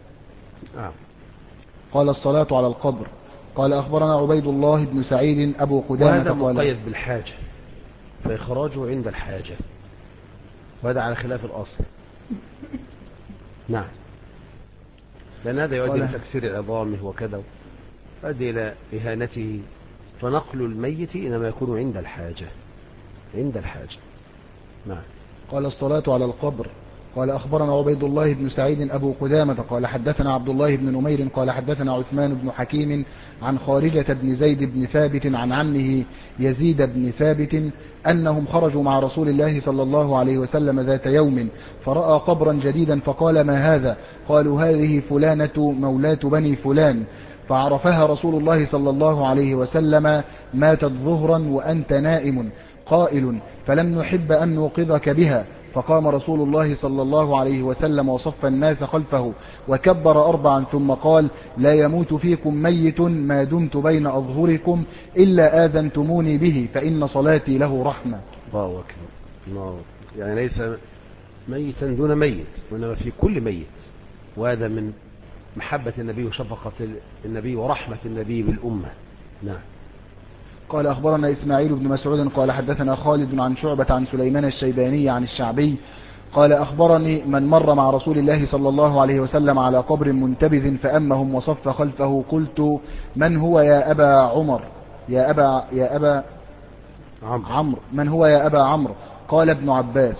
قال الصلاة على القبر. قال أخبرنا عبيد الله بن سعيد أبو قدامة وهذا مقيد بالحاجة، فإخراجه عند الحاجة، وهذا على خلاف الأصل. نعم، لأن هذا يؤدي إلى تكسير عظامه وكذا، يؤدي إلى إهانته، فنقل الميت إنما يكون عند الحاجة، عند الحاجة. نعم. قال الصلاة على القبر. قال أخبرنا عبيد الله بن سعيد أبو قدامة قال حدثنا عبد الله بن نمير قال حدثنا عثمان بن حكيم عن خارجة بن زيد بن ثابت عن عمه يزيد بن ثابت أنهم خرجوا مع رسول الله صلى الله عليه وسلم ذات يوم فرأى قبرا جديدا فقال ما هذا؟ قالوا هذه فلانة مولاة بني فلان، فعرفها رسول الله صلى الله عليه وسلم ماتت ظهرا وأنت نائم قائل فلم نحب أن نوقظك بها، فقام رسول الله صلى الله عليه وسلم وصف الناس خلفه وكبر 4 ثم قال: لا يموت فيكم ميت ما دمت بين أظهركم إلا آذنتموني به فإن صلاتي له رحمة. الله أكبر. الله أكبر. يعني ليس ميتا دون ميت، وإنما في كل ميت، وهذا من محبة النبي وشفقة النبي ورحمة النبي بالأمة. نعم. قال أخبرنا إسماعيل بن مسعود قال حدثنا خالد عن شعبة عن سليمان الشيباني عن الشعبي قال: أخبرني من مر مع رسول الله صلى الله عليه وسلم على قبر منتبذ فأمهم وصف خلفه. قلت: من هو يا أبا عمر؟ يا أبا عمرو. من هو يا أبا عمرو؟ قال: ابن عباس.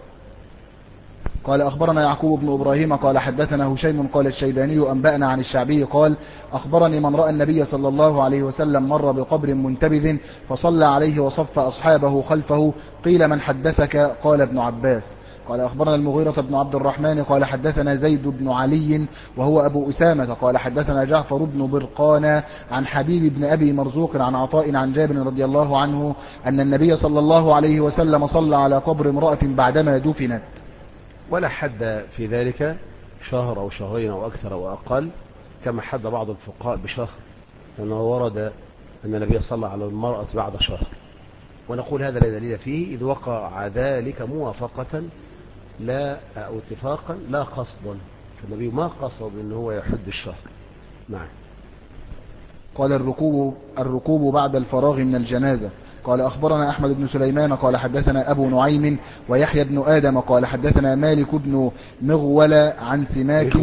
قال أخبرنا يعقوب بن إبراهيم قال حدثنا هشيم قال الشيباني أنبأنا عن الشعبي قال: أخبرني من رأى النبي صلى الله عليه وسلم مر بقبر منتبذ فصلى عليه وصف أصحابه خلفه. قيل: من حدثك؟ قال: ابن عباس. قال أخبرنا المغيرة بن عبد الرحمن قال حدثنا زيد بن علي وهو أبو أسامة قال حدثنا جعفر بن برقان عن حبيب بن أبي مرزوق عن عطاء عن جابر رضي الله عنه أن النبي صلى الله عليه وسلم صلى على قبر امرأة بعدما دفنت. ولا حد في ذلك، شهر أو شهرين أو أكثر أو أقل، كما حد بعض الفقهاء بشهر، لأنه ورد أن النبي صلى على المرأة بعد شهر، ونقول هذا لا دليل فيه إذ وقع ذلك موافقة لا أو اتفاقا لا قصدا، فالنبي ما قصد أنه هو يحد الشهر. نعم. قال: الركوب بعد الفراغ من الجنازة. قال أخبرنا أحمد بن سليمان قال حدثنا أبو نعيم ويحيى بن آدم قال حدثنا مالك بن مغول عن سماك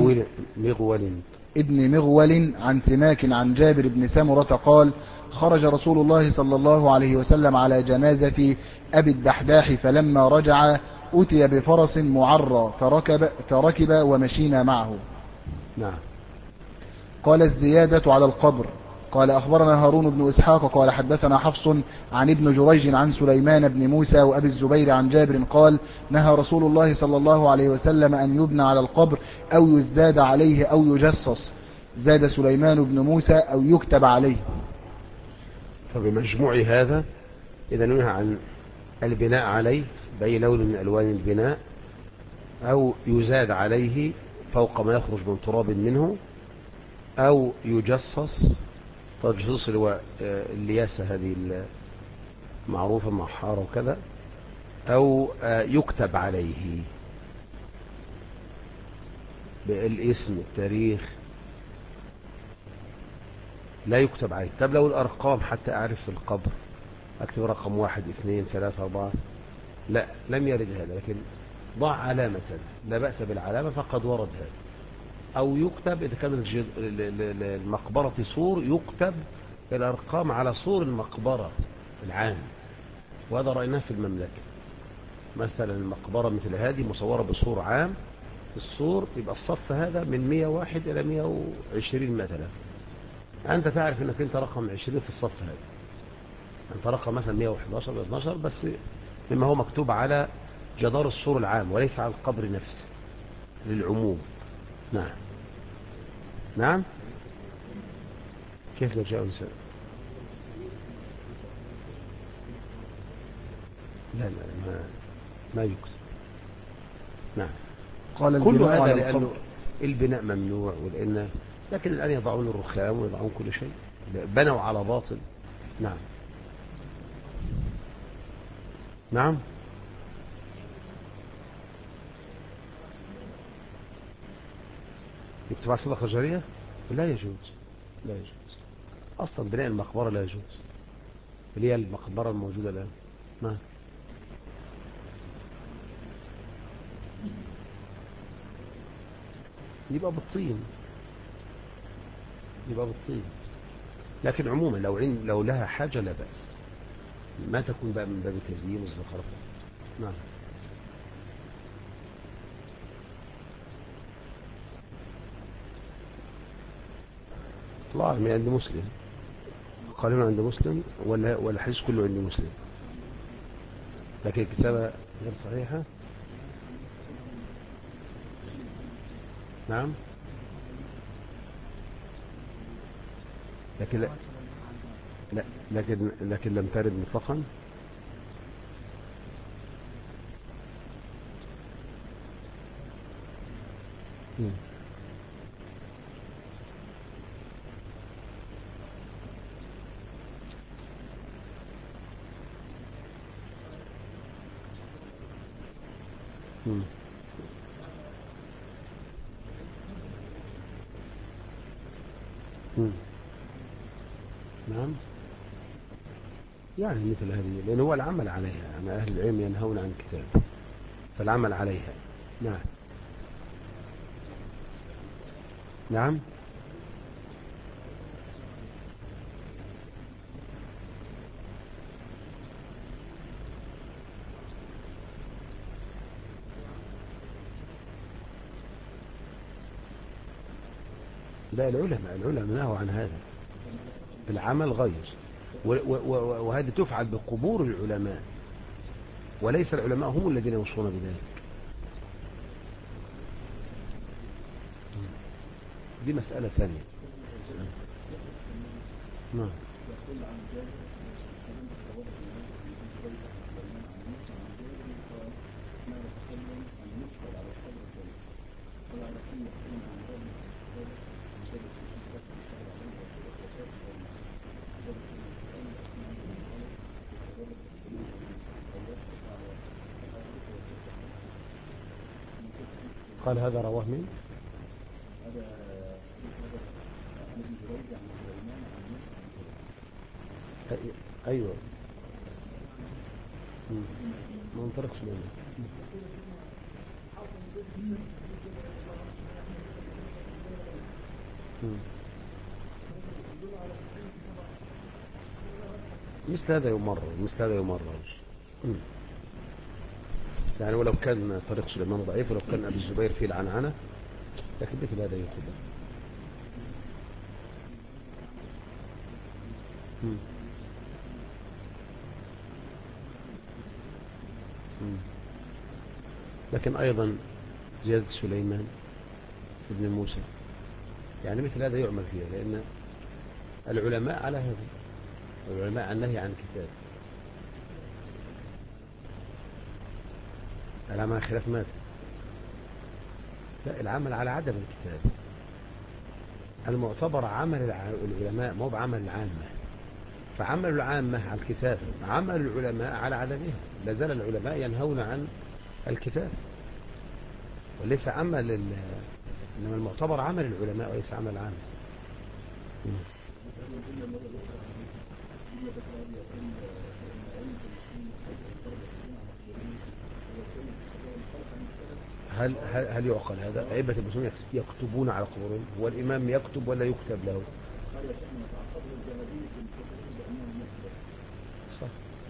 ابن مغول عن سماك عن جابر بن سمرة قال: خرج رسول الله صلى الله عليه وسلم على جنازة أبي الدحداح فلما رجع أتي بفرس معرى فركب ومشينا معه. نعم. قال: الزيادة على القبر. قال أخبرنا هارون بن إسحاق قال حدثنا حفص عن ابن جريج عن سليمان بن موسى وأبي الزبير عن جابر قال: نهى رسول الله صلى الله عليه وسلم أن يبنى على القبر أو يزداد عليه أو يجصص. زاد سليمان بن موسى أو يكتب عليه. فبمجموع هذا إذا نهى عن البناء عليه بأي لون من ألوان البناء، أو يزاد عليه فوق ما يخرج من تراب منه، أو يجصص. تجصيص اللياسة هذه المعروفة مع حارة وكذا، أو يكتب عليه بالاسم التاريخ، لا يكتب عليه. طب لو الأرقام حتى أعرف في القبر أكتب رقم 1 2 3 4، لا، لم يرد هذا، لكن ضع علامة لا بأس بالعلامة فقد ورد هذا. أو يكتب إذا كان المقبرة سور يكتب الأرقام على سور المقبرة العام، وهذا رأيناه في المملكة. مثلا المقبرة مثل هذه مصورة بسور عام، السور يبقى الصف هذا من 101 إلى 120 مثلا، أنت تعرف أنك أنت رقم 20 في الصف هذا، أنت رقم مثلا 111 12، بس مما هو مكتوب على جدار السور العام وليس على القبر نفسه للعموم. نعم. نعم. كيف لو جاء إنسان؟ لا ما يكسر. نعم. قال كل هذا لأنه البناء ممنوع، لكن الآن يضعون الرخام ويضعون كل شيء، بنوا على باطل. نعم. نعم. يكتب على صدقة جارية؟ لا يجوز، لا يجوز أصلا. بناء المقبرة لا يجوز، اللي هي المقبرة الموجودة الآن. نعم. يبقى بالطين، لكن عموما لو لها حاجة لا بأس، ما تكون بقى من باب التزيين والزخرفة. نعم. الله أعلم عند مسلم، قالوا عند مسلم ولا الحديث كله عند مسلم، لكن الكتابة غير صحيحة. نعم. لكن لم ترد مطلقا. مم. مم. مم. نعم، يعني مثل هذه، لأن هو العمل عليها، يعني أهل العلم ينهون عن الكتاب فالعمل عليها. نعم. نعم. لا، العلماء نهوا عن هذا، العمل غير، وهذا تفعل بقبور العلماء، وليس العلماء هم الذين يوصون بذلك. دي مسألة ثانية. نعم. قال هذا رواه من؟ أيوة. ما انطرقش منه. مثل هذا يمرر. يعني ولو كان طريق سليمان ضعيف، ولو كان أبي الزبير فيه العنعنة، لكن مثل هذا يقبل. لكن أيضا زيادة سليمان ابن موسى، يعني مثل هذا يعمل فيها، لأن العلماء على هذا، العلماء عن نهي عن الكتاب، العمل خلاف ماذا؟ لا، العمل على عدم الكتاب، المعتبر عمل العلماء مو بعمل العامة. فعمل العامة على الكتاب، عمل العلماء على عدمها. لازال العلماء ينهون عن الكتاب، وليس عمل إنما المعتبر عمل العلماء وليس عمل العامة. هل يعقل هذا؟ أئمة المسلمين يكتبون على قبورهم، هو الإمام يكتب ولا يكتب له؟ صح.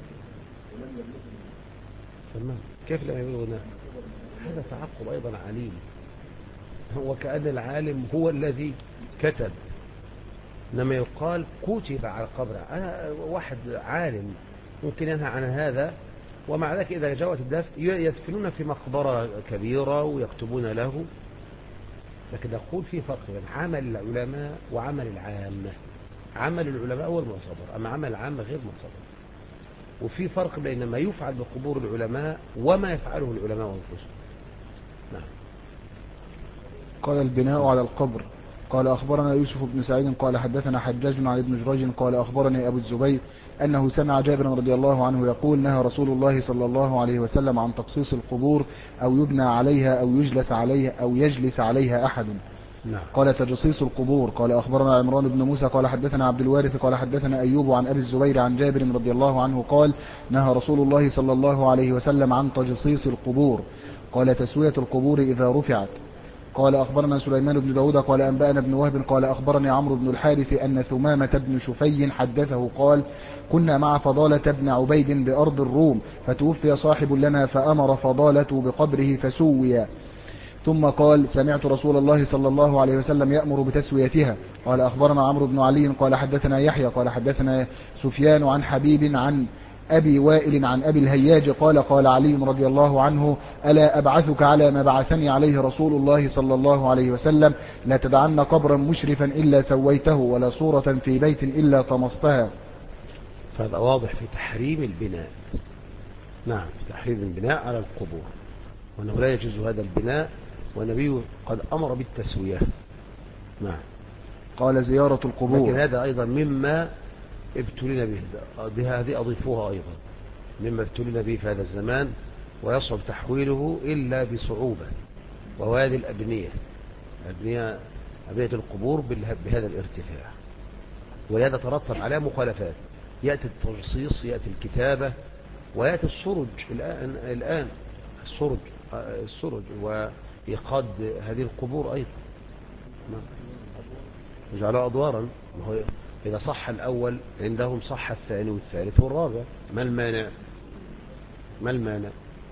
تمام. كيف لا يقولون؟ هذا تعقب أيضا عليم، هو كأن العالم هو الذي كتب، إنما يقال كتب على القبر. أنا واحد عالم ممكن ينهى عن هذا، ومع ذلك إذا جاءت الدفن يدفنون في مقبرة كبيرة ويكتبون له. لكن نقول في فرق بين عمل العلماء وعمل العامة. عمل العلماء هو المعتبر، أما عمل العامة غير معتبر. وفي فرق بين ما يفعل بقبور العلماء وما يفعله العلماء أنفسهم. نعم. قال البناء على القبر. قال أخبرنا يوسف بن سعيد قال حدثنا حجاج عن ابن جريج قال أخبرني أبو الزبير أنه سمع جابر رضي الله عنه يقول نهى رسول الله صلى الله عليه وسلم عن تقصيص القبور أو يبنى عليها أو يجلس عليها أحد. نعم. قال تجصيص القبور. قال أخبرنا عمران بن موسى قال حدثنا عبد الوارث قال حدثنا أيوب عن أبي الزبير عن جابر رضي الله عنه قال نهى رسول الله صلى الله عليه وسلم عن تجصيص القبور. قال تسوية القبور إذا رفعت. قال أخبرنا سليمان بن داود قال أنبأنا بن وهب قال أخبرني عمرو بن الحارث أن ثمامة بن شفي حدثه قال كنا مع فضالة بن عبيد بأرض الروم فتوفي صاحب لنا فأمر فضالة بقبره فسوي، ثم قال سمعت رسول الله صلى الله عليه وسلم يأمر بتسويتها. قال أخبرنا عمرو بن علي قال حدثنا يحيى قال حدثنا سفيان عن حبيب عن أبي وائل عن أبي الهياج قال قال علي رضي الله عنه ألا أبعثك على ما بعثني عليه رسول الله صلى الله عليه وسلم لا تدعن قبرا مشرفا إلا سويته ولا صورة في بيت إلا طمستها. فهذا واضح في تحريم البناء. نعم، في تحريم البناء على القبور، وأنه لا يجوز هذا البناء والنبي قد أمر بالتسوية. نعم. قال زيارة القبور. لكن هذا أيضا مما ابتلينا به، هذه أضيفوها أيضا مما ابتلينا به في هذا الزمان، ويصعب تحويله إلا بصعوبة، وهو هذه الأبنية، أبنية القبور بهذا الارتفاع، ولهذا ترتب عليها مخالفات. يأتي الترصيص، يأتي الكتابة، ويأتي السرج الآن السرج وإيقاد هذه القبور أيضا يجعلها أدوارا. إذا صح الأول عندهم صح الثاني والثالث والرابع، ما المانع؟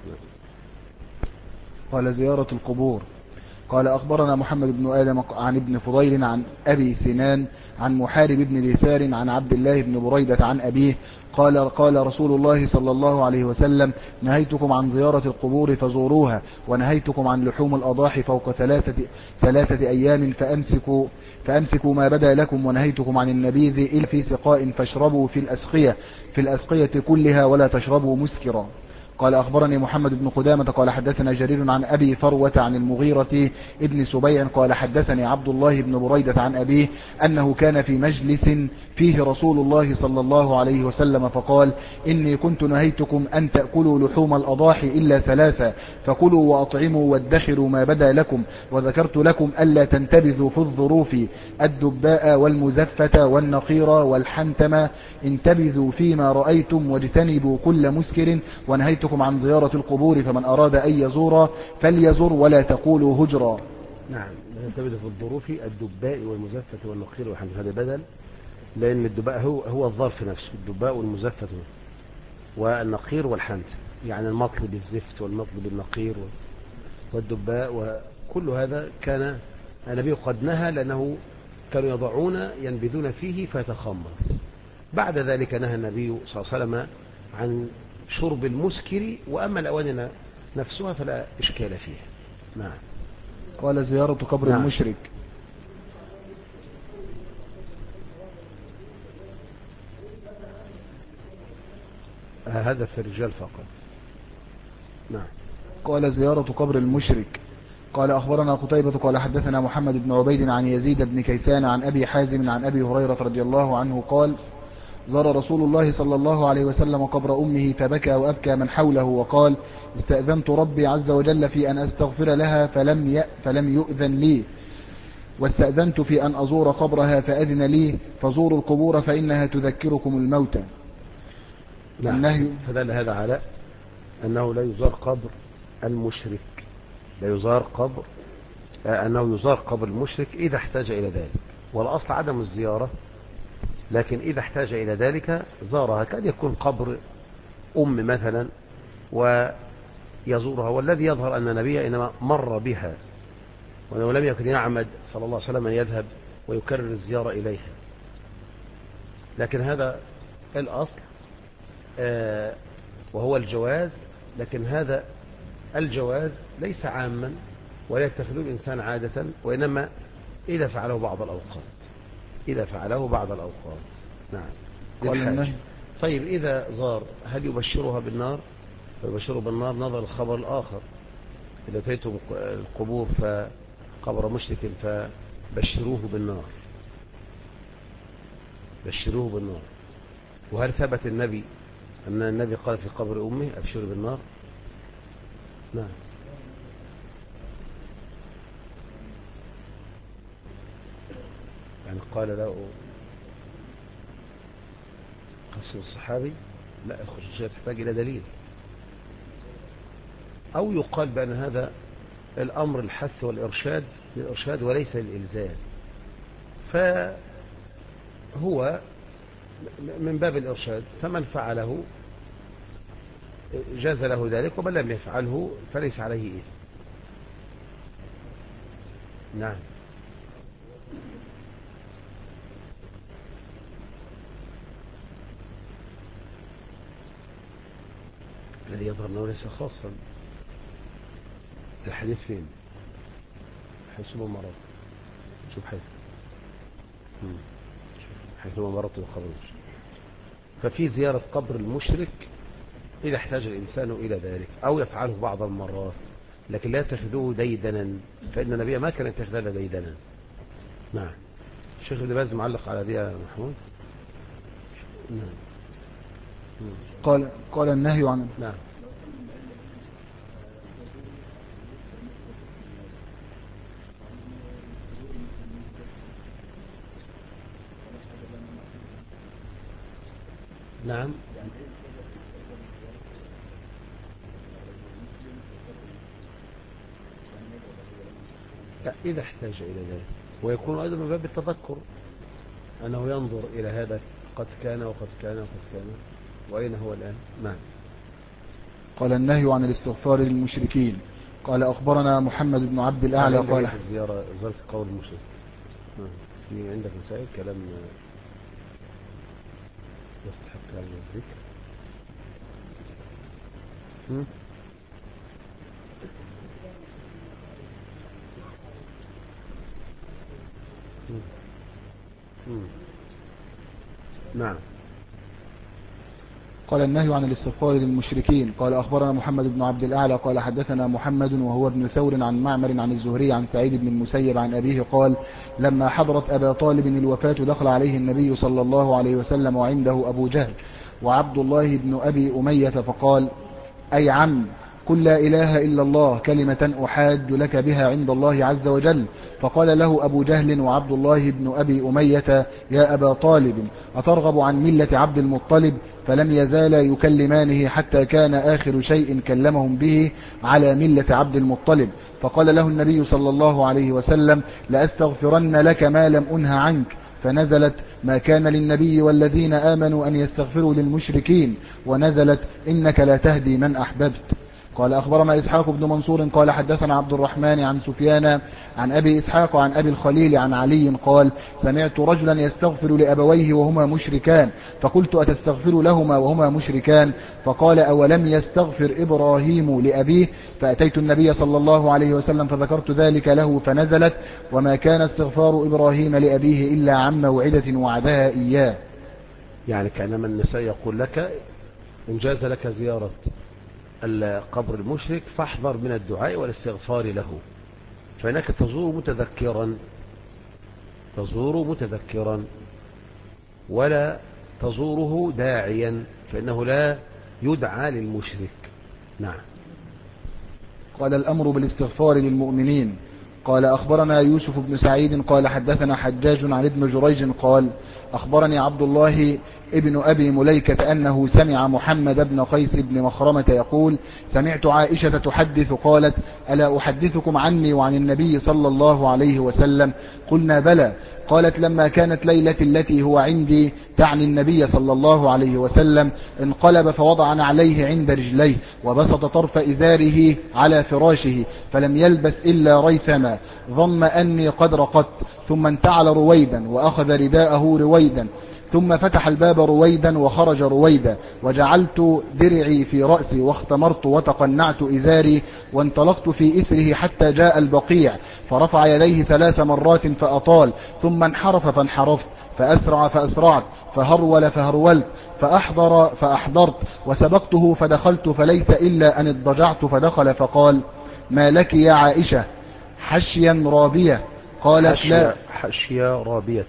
قال زيارة القبور. قال أخبرنا محمد بن آدم عن ابن فضيل عن أبي سنان عن محارب بن دثار عن عبد الله بن بريدة عن أبيه قال رسول الله صلى الله عليه وسلم: نهيتكم عن زيارة القبور فزوروها، ونهيتكم عن لحوم الأضاحي فوق ثلاثة أيام فأمسكوا ما بدا لكم، ونهيتكم عن النبيذ إلا في سقاء فاشربوا في الأسقية كلها ولا تشربوا مسكرا. قال أخبرني محمد بن قدامة قال حدثنا جرير عن أبي فروة عن المغيرة ابن سبيع قال حدثني عبد الله بن بريدة عن أبيه أنه كان في مجلس فيه رسول الله صلى الله عليه وسلم فقال: إني كنت نهيتكم أن تأكلوا لحوم الأضاحي إلا ثلاثة، فكلوا وأطعموا وادخروا ما بدا لكم، وذكرت لكم ألا تنتبذوا في الظروف الدباء والمزفة والنقير والحنتم، انتبذوا فيما رأيتم واجتنبوا كل مسكر، ونهيتكم عن زيارة القبور، فمن أراد أن يزور فليزر ولا تقولوا هجرا. نعم. انتبذوا في الظروف الدباء والمزفة والنقير والحنتم، هذا بدل، لأن الدباء هو الظرف نفسه، الدباء والمزفة والنقير والحنتم، يعني المطل بالزفت والمطل بالنقير والدباء، وكل هذا كان النبي قد نهى، لأنه كانوا يضعون ينبذون فيه فيتخمر. بعد ذلك نهى النبي صلى الله عليه وسلم عن شرب المسكر، وأما الأواني نفسها فلا إشكال فيها. نعم. قال زيارة قبر نعم. المشرك. هذا في الرجال فقط. نعم. قال زيارة قبر المشرك. قال أخبرنا قتيبة قال حدثنا محمد بن عبيد عن يزيد بن كيسان عن أبي حازم عن أبي هريرة رضي الله عنه قال: زار رسول الله صلى الله عليه وسلم قبر أمه فبكى وأبكى من حوله، وقال: استأذنت ربي عز وجل في أن أستغفر لها فلم يؤذن لي، واستأذنت في أن أزور قبرها فأذن لي، فزوروا القبور فإنها تذكركم الموتى. نعم. فدل هذا على أنه لا يزار قبر المشرك، أنه يزار قبر المشرك إذا احتاج إلى ذلك، والأصل عدم الزيارة، لكن إذا احتاج إلى ذلك زارها، كان يكون قبر أم مثلا ويزورها، والذي يظهر أن النبي إنما مر بها، وأنه لم يكن يعمد صلى الله عليه وسلم أن يذهب ويكرر الزيارة إليها، لكن هذا الأصل وهو الجواز. لكن هذا الجواز ليس عاما ولا يتخذه الإنسان عادة، وإنما إذا فعله بعض الأوقات. نعم. للحاج. طيب إذا زار هل يبشرها بالنار؟ فيبشره بالنار نظر الخبر الآخر: إذا أتيتم القبور فقبر مشرك فبشروه بالنار. وهل ثبت النبي أن النبي قال في قبر أمه أبشروا بالنار؟ نعم. يعني قال له قصر الصحابي؟ لا، الخصوصية تحتاج إلى دليل، أو يقال بأن هذا الأمر الحث والإرشاد للإرشاد وليس للإلزام، فهو من باب الإرشاد، فمن فعله جاز له ذلك، ومن لم يفعله فليس عليه إثم. نعم. الذي يظهر أنه ليس خاصا. الحديث فين؟ حيثما مرض. شوف حيثما مرضت القبر. ففي زيارة قبر المشرك إذا احتاج الإنسان إلى ذلك، أو يفعله بعض المرات لكن لا يتخذوه ديدنا، فإن النبي ما كان يتخذ هذا ديدنا. نعم. الشيخ ابن باز معلق على دي يا محمود. نعم. قال النهي عن نعم. نعم. لا، إذا احتاج إلى ذلك، ويكون أيضا من باب التذكر أنه ينظر إلى هذا، قد كان وقد كان وقد كان، وأين هو الآن. نعم. قال النهي عن الاستغفار للمشركين. قال أخبرنا محمد بن عبد الأعلى قال زيارة قول المشرك. في عندك مسائل كلام يستحق هذا الذكر. نعم. قال النهي عن الاستغفار للمشركين. قال أخبرنا محمد بن عبد الأعلى قال حدثنا محمد وهو ابن ثور عن معمر عن الزهري عن سعيد بن المسيب عن أبيه قال لما حضرت أبا طالب الوفاة دخل عليه النبي صلى الله عليه وسلم وعنده أبو جهل وعبد الله بن أبي أمية فقال أي عم قل لا إله إلا الله كلمة أحاج لك بها عند الله عز وجل. فقال له أبو جهل وعبد الله بن أبي أمية يا أبا طالب أترغب عن ملة عبد المطلب؟ فلم يزالا يكلمانه حتى كان آخر شيء كلمهم به على ملة عبد المطلب. فقال له النبي صلى الله عليه وسلم لأستغفرن لك ما لم أنه عنك. فنزلت ما كان للنبي والذين آمنوا أن يستغفروا للمشركين ونزلت إنك لا تهدي من أحببت. قال أخبرنا إسحاق بن منصور قال حدثنا عبد الرحمن عن سفيان عن أبي إسحاق عن أبي الخليل عن علي قال سمعت رجلا يستغفر لأبويه وهما مشركان فقلت أتستغفر لهما وهما مشركان؟ فقال أولم يستغفر إبراهيم لأبيه؟ فأتيت النبي صلى الله عليه وسلم فذكرت ذلك له فنزلت وما كان استغفار إبراهيم لأبيه إلا عن موعدة وعدها إياه. يعني كأنما النساء يقول لك إن جاز لك زيارة القبر المشرك فاحذر من الدعاء والاستغفار له، فإنك تزور متذكرا ولا تزوره داعيا، فإنه لا يدعى للمشرك. نعم. قال الأمر بالاستغفار للمؤمنين. قال أخبرنا يوسف بن سعيد قال حدثنا حجاج عن ابن جريج قال أخبرني عبد الله ابن أبي مليكة أنه سمع محمد بن قيس بن مخرمة يقول سمعت عائشة تحدث قالت ألا أحدثكم عني وعن النبي صلى الله عليه وسلم؟ قلنا بلى. قالت لما كانت ليلة التي هو عندي تعني النبي صلى الله عليه وسلم انقلب فوضع نعليه عند رجليه وبسط طرف إزاره على فراشه فلم يلبس إلا ريثما ظن أني قد رقدت ثم انتعل رويدا وأخذ رداءه رويدا ثم فتح الباب رويدا وخرج رويدا وجعلت درعي في رأسي واختمرت وتقنعت إزاري وانطلقت في إثره حتى جاء البقيع فرفع يديه 3 مرات فأطال ثم انحرف فانحرفت فأسرع فأسرعت فهرول فهرولت فأحضر فأحضرت وسبقته فدخلت فليس إلا أن اضطجعت فدخل فقال ما لك يا عائشة حشيا رابية؟ قالت لا. حشيا رابية.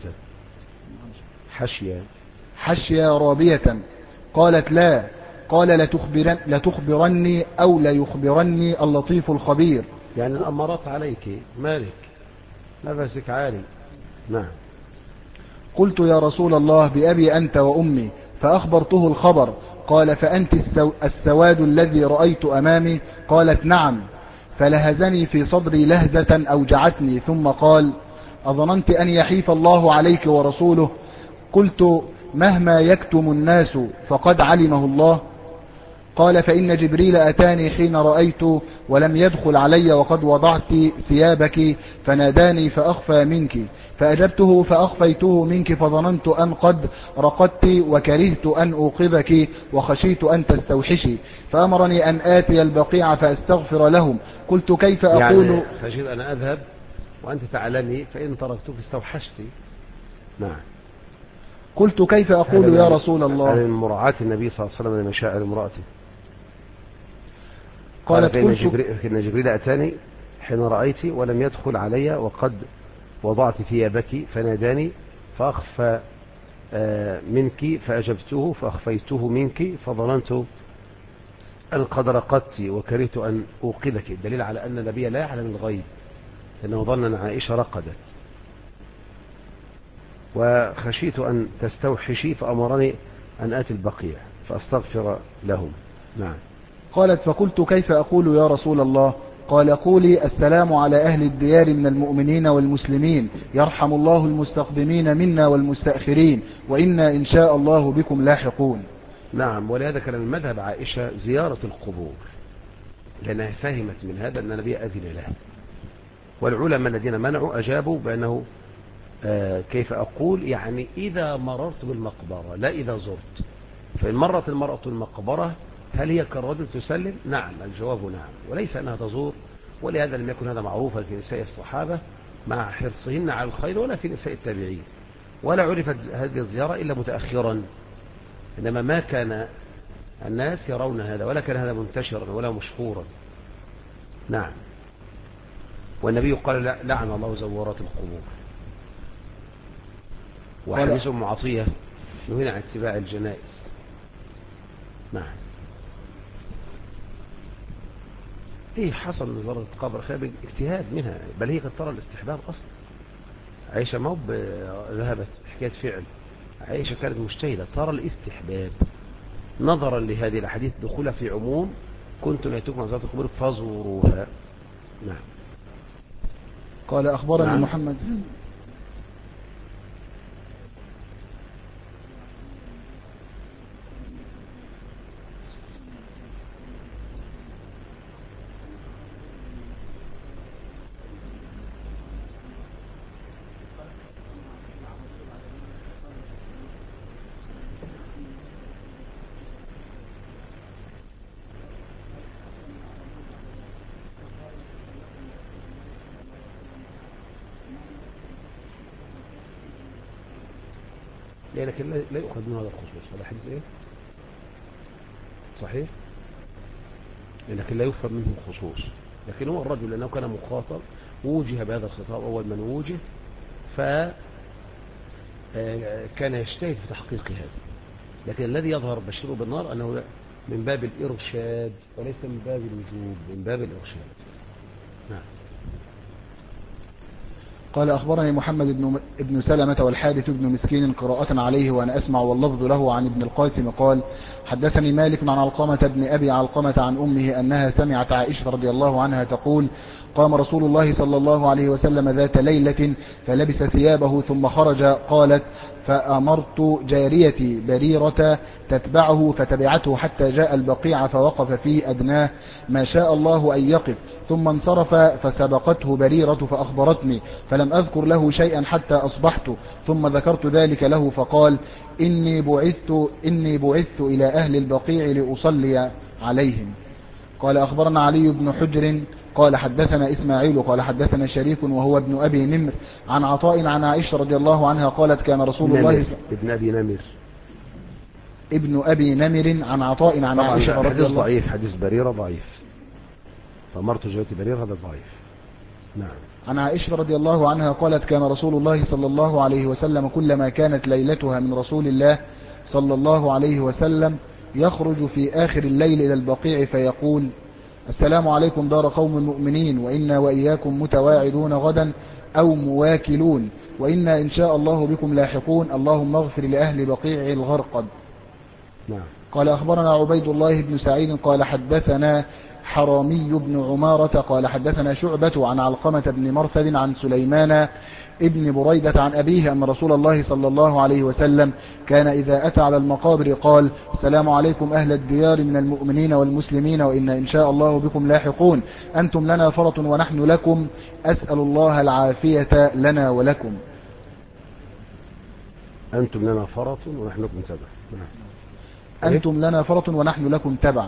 حشيا رابية. قالت لا. قال لتخبرني أو ليخبرني اللطيف الخبير. يعني الأمارات عليك مالك نفسك عالي. نعم. قلت يا رسول الله بأبي أنت وأمي فأخبرته الخبر. قال فأنت السواد الذي رأيت أمامي؟ قالت نعم. فلهزني في صدري لهزة أوجعتني ثم قال أظننت أن يحيف الله عليك ورسوله؟ قلت مهما يكتم الناس فقد علمه الله. قال فإن جبريل أتاني حين رأيت ولم يدخل علي وقد وضعت ثيابك فناداني فأخفى منك فأجبته فأخفيته منك فظننت أن قد رقدت وكرهت أن أوقظك وخشيت أن تستوحشي فأمرني أن آتي البقيع فأستغفر لهم. قلت كيف أقول يعني خشيت أن أذهب وأنت تعلمي فإن تركتك استوحشتي. نعم. قلت كيف أقول يا رسول الله؟ من مراعاة النبي صلى الله عليه وسلم لمشاعر امرأته. قال فإن جبريل أتاني حين رأيت ولم يدخل علي وقد وضعت ثيابك فناداني فأخفى منك فأجبته فأخفيته منك فظننت أن قد رقدت وكرهت أن أوقظك. الدليل على أن النبي لا يعلم الغيب لأنه ظن أن عائشة رقدت وخشيت أن تستوحشي فأمرني أن آتي البقيع فأستغفر لهم. نعم. قالت فقلت كيف أقول يا رسول الله؟ قال قولي السلام على أهل الديار من المؤمنين والمسلمين يرحم الله المستقدمين منا والمستأخرين وإنا إن شاء الله بكم لاحقون. نعم. ولهذا كان من مذهب عائشة زيارة القبور لأنها فهمت من هذا أن النبي أذن له، والعلماء الذين منعوا أجابوا بأنه كيف أقول يعني إذا مررت بالمقبرة لا إذا زرت. فإن مرت المرأة المقبرة هل هي كالرجل تسلم؟ نعم، الجواب نعم، وليس أنها تزور. ولهذا لم يكن هذا معروفا في نساء الصحابة مع حرصهن على الخير ولا في نساء التابعين، ولا عرفت هذه الزيارة إلا متأخرا، إنما ما كان الناس يرون هذا ولا كان هذا منتشرا ولا مشهورا. نعم. والنبي قال لعن الله زوارات القبور. وحديث أم عطية نهينا عن اتباع الجنائز. نعم. ايه حصل نظارة القبر خير اجتهاد منها، بل هي قد ترى الاستحباب اصلا. عائشة ما ذهبت حكاية فعل، عائشة كانت مجتهدة ترى الاستحباب نظرا لهذه الحديث دخولها في عموم كنت نهيتكم عن زيارة القبور فزوروها. نعم. قال أخبرني نعم. محمد لكن لا يؤخذ من هذا الخصوص. هذا حديث ايه صحيح، لكن لا يفهم منه الخصوص. لكن هو الرجل لأنه كان مخاطب ووجه بهذا الخطاب أول من وجه فكان يجتهد في تحقيق هذا. لكن الذي يظهر بشره بالنار أنه من باب الإرشاد وليس من باب الوجوب، من باب الإرشاد. نعم. قال أخبرني محمد بن سلمة والحارث بن مسكين قراءة عليه وأنا أسمع واللفظ له عن ابن القاسم قال حدثني مالك عن علقمة بن أبي علقمة عن أمه أنها سمعت عائشة رضي الله عنها تقول قام رسول الله صلى الله عليه وسلم ذات ليلة فلبس ثيابه ثم خرج. قالت فأمرت جاريتي بريرة تتبعه فتبعته حتى جاء البقيع فوقف في أدناه ما شاء الله أن يقف ثم انصرف فسبقته بريرة فأخبرتني فلم أذكر له شيئا حتى أصبحت ثم ذكرت ذلك له فقال إني بعثت إلى أهل البقيع لأصلي عليهم. قال أخبرنا علي بن حجر قال حدثنا إسماعيل قال حدثنا شريك وهو ابن أبي نمر عن عطاء عن عائشة رضي الله عنها قالت كان رسول الله ابن أبي نمر عن عطاء عن عائشة رضي الله. ضعيف حديث بريرة ضعيف، فأمرت جوتي بريرة هذا ضعيف. نعم. عن عائشة رضي الله عنها قالت كان رسول الله صلى الله عليه وسلم كلما كانت ليلتها من رسول الله صلى الله عليه وسلم يخرج في آخر الليل إلى البقيع فيقول السلام عليكم دار قوم المؤمنين وإنا وإياكم متواعدون غدا أو مواكلون وإنا إن شاء الله بكم لاحقون اللهم اغفر لأهل بقيع الغرقد. نعم. قال أخبرنا عبيد الله بن سعيد قال حدثنا حرامي بن عمارة قال حدثنا شعبة عن علقمة بن مرثد عن سليمان ابن بريدة عن أبيه أن رسول الله صلى الله عليه وسلم كان إذا أتى على المقابر قال السلام عليكم أهل الديار من المؤمنين والمسلمين وإنا إن شاء الله بكم لاحقون أنتم لنا فرط ونحن لكم أسأل الله العافية لنا ولكم. أنتم لنا فرط ونحن لكم تبع. أنتم لنا فرط ونحن لكم تبع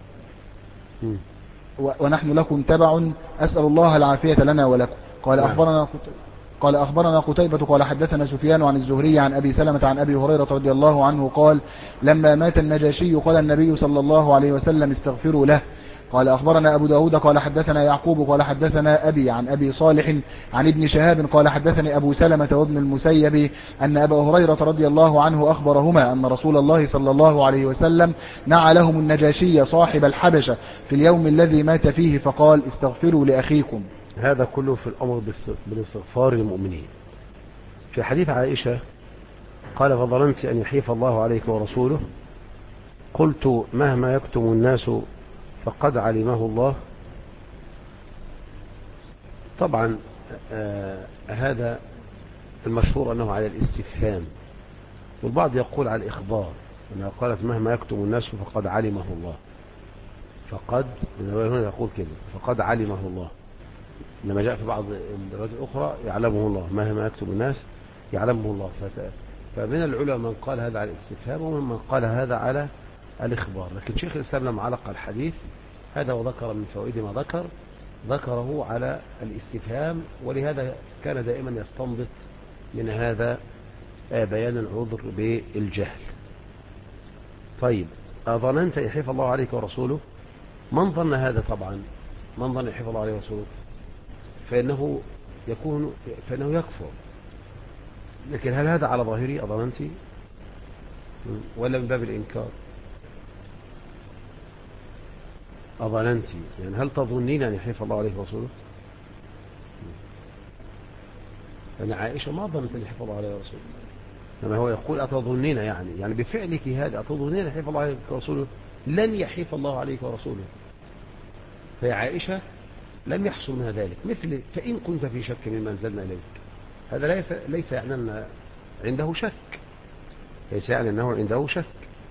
ونحن لكم تبع أسأل الله العافية لنا ولكم. قال أخبرنا قتيبة قال حدثنا سفيان عن الزهري عن أبي سلمة عن أبي هريرة رضي الله عنه قال لما مات النجاشي قال النبي صلى الله عليه وسلم استغفروا له قال أخبرنا أبو داود قال حدثنا يعقوب قال حدثنا أبي عن أبي صالح عن ابن شهاب قال حدثني أبو سلمة وابن المسيب أن أبا هريرة رضي الله عنه أخبرهما أن رسول الله صلى الله عليه وسلم نعى لهم النجاشي صاحب الحبشة في اليوم الذي مات فيه فقال استغفروا لأخيكم. هذا كله في الأمر بالاستغفار للمؤمنين. في حديث عائشة قال فظننت أن يحيف الله عليك ورسوله قلت مهما يكتم الناس فقد علمه الله. طبعا هذا المشهور أنه على الاستفهام، والبعض يقول على الإخبار، أنها قالت مهما يكتم الناس فقد علمه الله. فقد هنا يقول كده فقد علمه الله، لما جاء في بعض الروايات الأخرى يعلمه الله، مهما يكتم الناس يعلمه الله. فمن العلماء من قال هذا على الاستفهام ومن قال هذا على الإخبار. لكن شيخ الإسلام لما علق الحديث هذا وذكر من فوائد ما ذكره على الاستفهام، ولهذا كان دائما يستنبط من هذا بيان العذر بالجهل. طيب أظننت يحيف الله عليك ورسوله، من ظن هذا؟ طبعا من ظن يحيف الله عليه ورسوله فإنه يكفر. لكن هل هذا على ظاهري أظننت ولا من باب الإنكار؟ أظننت يعني هل تظنين أن يحيف الله عليه ورسوله؟ يعني عائشة ما ظنت أن يحيف الله عليه ورسوله، لما هو يقول أتظنين يعني بفعلك هذا أتظنين أن يحيف الله عليه ورسوله، لن يحيف الله عليك ورسوله. فيا عائشة لم يحصل منها ذلك، مثل فإن كنت في شك مما أنزلنا إليك، هذا ليس يعني أن عنده شك، ليس يعني أنه عنده شك.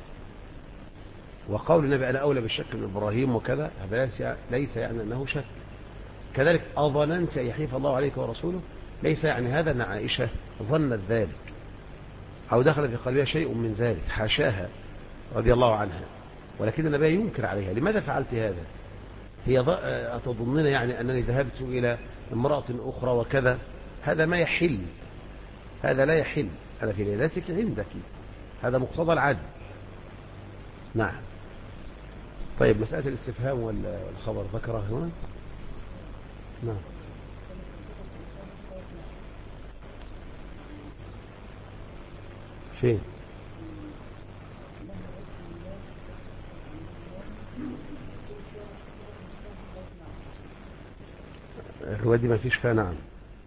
وقول النبي أنا أولى بالشك من إبراهيم وكذا، هذا ليس يعني أنه شك. كذلك أظننت يحيف الله عليك ورسوله، ليس يعني هذا أن عائشة ظنت ذلك أو دخل في قلبها شيء من ذلك، حاشاها رضي الله عنها، ولكن النبي ينكر عليها لماذا فعلت هذا؟ هي أتظنين يعني أنني ذهبت إلى امرأة أخرى وكذا؟ هذا ما يحل، هذا لا يحل، هذا في ليلتك عندك، هذا مقتضى العدل. نعم. طيب مسألة الاستفهام والخبر ذكره هنا. نعم. فين؟ الرواية دي ما فيش فيها نعم.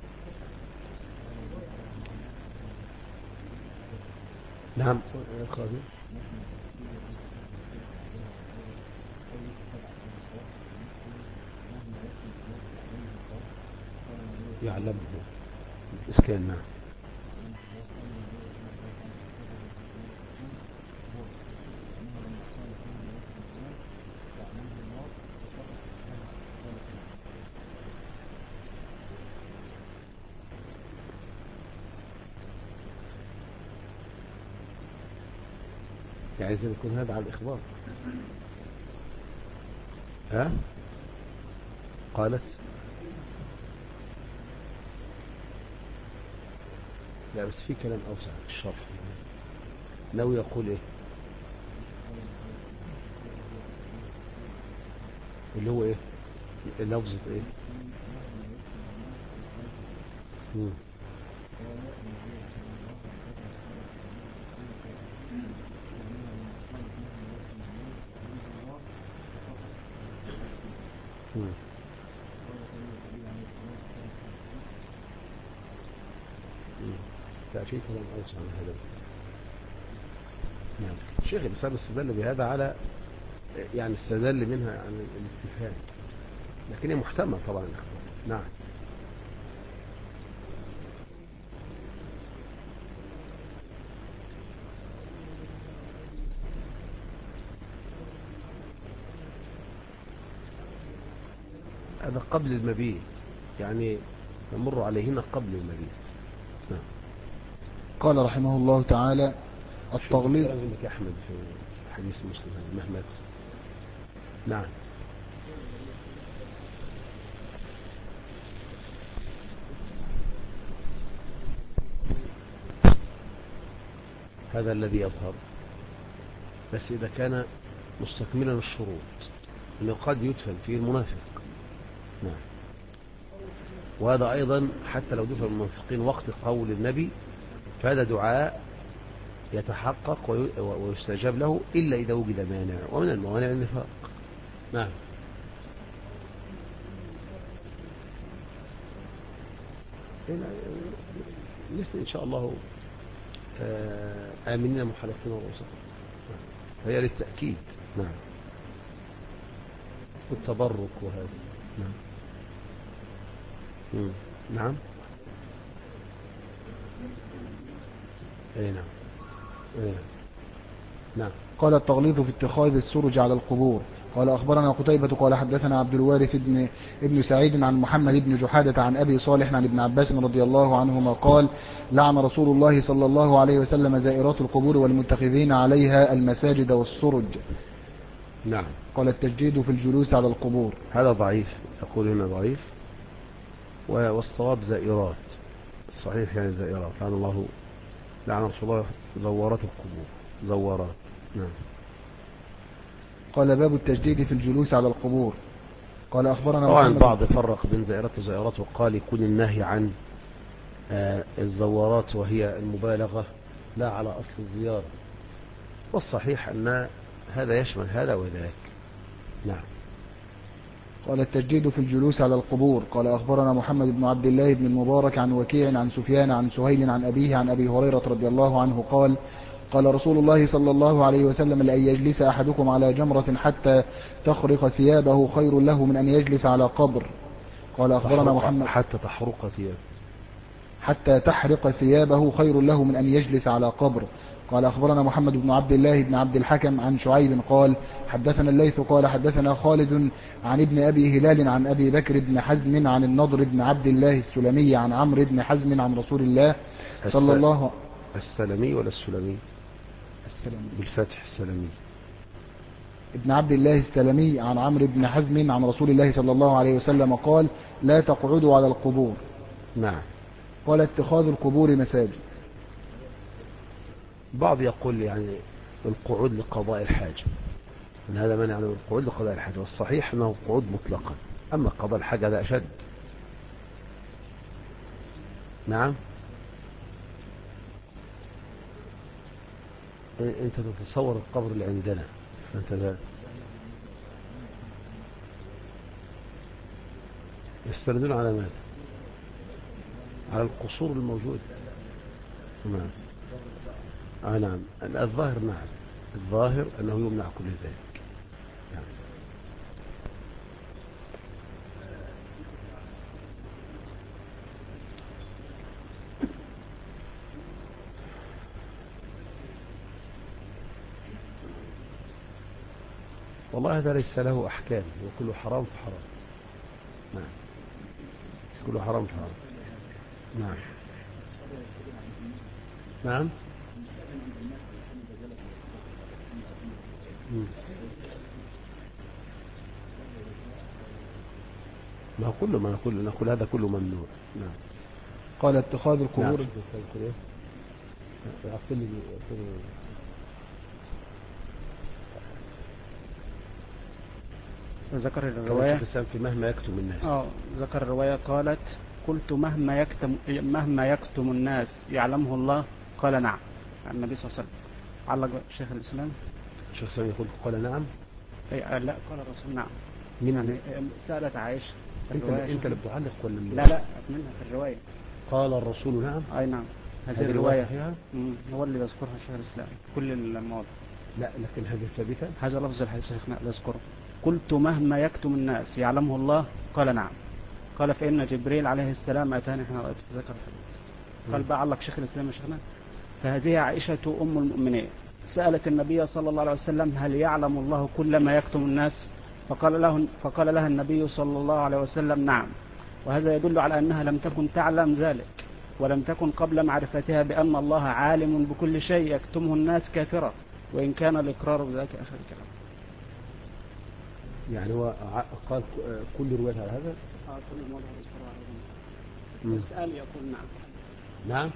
نعم يعلمه إسكان. نعم. يعني إذا يكون هذا على الإخبار. ها قالت لا، بس في كلام أوسع في الشرح. لو يقول إيه اللي هو إيه لفظة إيه؟ مم. مم. لا، في كلام أوسع من هذا. نعم. الشيخ الإسلام استدل بهذا على يعني استدل منها عن الاستفهام، لكن هي محتمل طبعا. نعم. هذا قبل المبيت، يعني نمر عليهن قبل المبيت. نعم. قال رحمه الله تعالى التغليظ. كلام عندك يا أحمد في حديث مسلم مهما يكن. نعم. هذا الذي يظهر، بس إذا كان مستكملا الشروط أنه قد يدفن فيه المنافق. نعم. وهذا أيضا حتى لو دفن المنافقين وقت قول النبي فهذا دعاء يتحقق ويستجاب له إلا إذا وجد مانع، ومن الموانع النفاق. نعم. مثل إن شاء الله آمنين محلقين ورؤوسهم، هي للتأكيد. نعم. والتبرك وهذا. نعم. نعم. اي نعم. اي نعم. قال التغليظ في اتخاذ السرج على القبور. قال أخبرنا قتيبة قال حدثنا عبد الوارث ابن سعيد عن محمد بن جحادة عن أبي صالح عن ابن عباس رضي الله عنهما قال لعن رسول الله صلى الله عليه وسلم زائرات القبور والمتخذين عليها المساجد والسرج. نعم. قال التجديد في الجلوس على القبور. هذا ضعيف، يقول هنا ضعيف، والصواب زائرات. صحيح يعني زائرات. لعن الله، لعن رسول الله زوارات القبور، زوارات. نعم. قال باب التجديد في الجلوس على القبور. قال أخبرنا طبعا محمد البعض فرق بين زائرات وزائرات وقال يكون النهي عن الزوارات وهي المبالغة لا على أصل الزيارة، والصحيح أن هذا يشمل هذا وذاك. نعم. قال التجديد في الجلوس على القبور. قال أخبرنا محمد بن عبد الله بن المبارك عن وكيع عن سفيان عن سهيل عن أبيه عن أبي هريرة رضي الله عنه قال قال رسول الله صلى الله عليه وسلم لأن يجلس أحدكم على جمرة حتى تخرق ثيابه خير له من أن يجلس على قبر. قال أخبرنا محمد حتى تحرق ثيابه خير له من أن يجلس على قبر. قال أخبرنا محمد بن عبد الله بن عبد الحكم عن شعيب قال حدثنا الليث قال حدثنا خالد عن ابن أبي هلال عن أبي بكر بن حزم عن النضر بن عبد الله السلمي عن عمرو بن حزم عن رسول الله صلى الله السلمي ولا السلمي؟ السلمي بالفتح، السلمي. ابن عبد الله السلمي عن عمرو بن حزم عن رسول الله صلى الله عليه وسلم قال لا تقعدوا على القبور. نعم. قال اتخاذ القبور مساجد. بعض يقول يعني القعود لقضاء الحاجة، من هذا منع عن القعود لقضاء الحاجة، والصحيح أنه القعود مطلقا، أما قضاء الحاجة هذا أشد. نعم. أنت تتصور القبر اللي عندنا، فأنت لا يستندون على ماذا؟ على القصور الموجودة. نعم. نعم. الظاهر نعم، الظاهر أنه يمنع كل ذلك. نعم. والله هذا ليس له أحكام، وكله حرام فحرام. نعم. كله حرام فحرام. نعم. نعم. ما كله ما نقول هذا كله ممنوع. نعم. قال اتخاذ القبور. نعم. ذكر الرواية في مهما يكتم الناس. ذكر الرواية قالت قلت مهما يكتم الناس يعلمه الله قال نعم. النبي صلى الله عليه وسلم علق شيخ الإسلام. شيخ الإسلام يقول قال نعم. لا قال الرسول نعم. يعني سألت عائشة. انت اللي بتعلق ولا لا منها في الرواية قال الرسول نعم. اي نعم. هذه الرواية هو اللي يذكرها شيخ الإسلام كل المواضع. لا لكن هذه ثابتة. هذا لفظ الحديث شيخنا يذكره. قلت مهما يكتم الناس يعلمه الله قال نعم. قال فإن جبريل عليه السلام أتاني حين رأيت ذكر الحديث. قال بعلق شيخ الإسلام يا شيخنا فهذه عائشة أم المؤمنين سألت النبي صلى الله عليه وسلم هل يعلم الله كل ما يكتم الناس؟ فقال لها النبي صلى الله عليه وسلم نعم. وهذا يدل على أنها لم تكن تعلم ذلك ولم تكن قبل معرفتها بأن الله عالم بكل شيء يكتمه الناس كافرة، وإن كان الإقرار بذلك آخر الكلام. يعني هو قال كل رواية على هذا؟ كل الموضوع يذكرها على هذا. السؤال يقول نعم. نعم.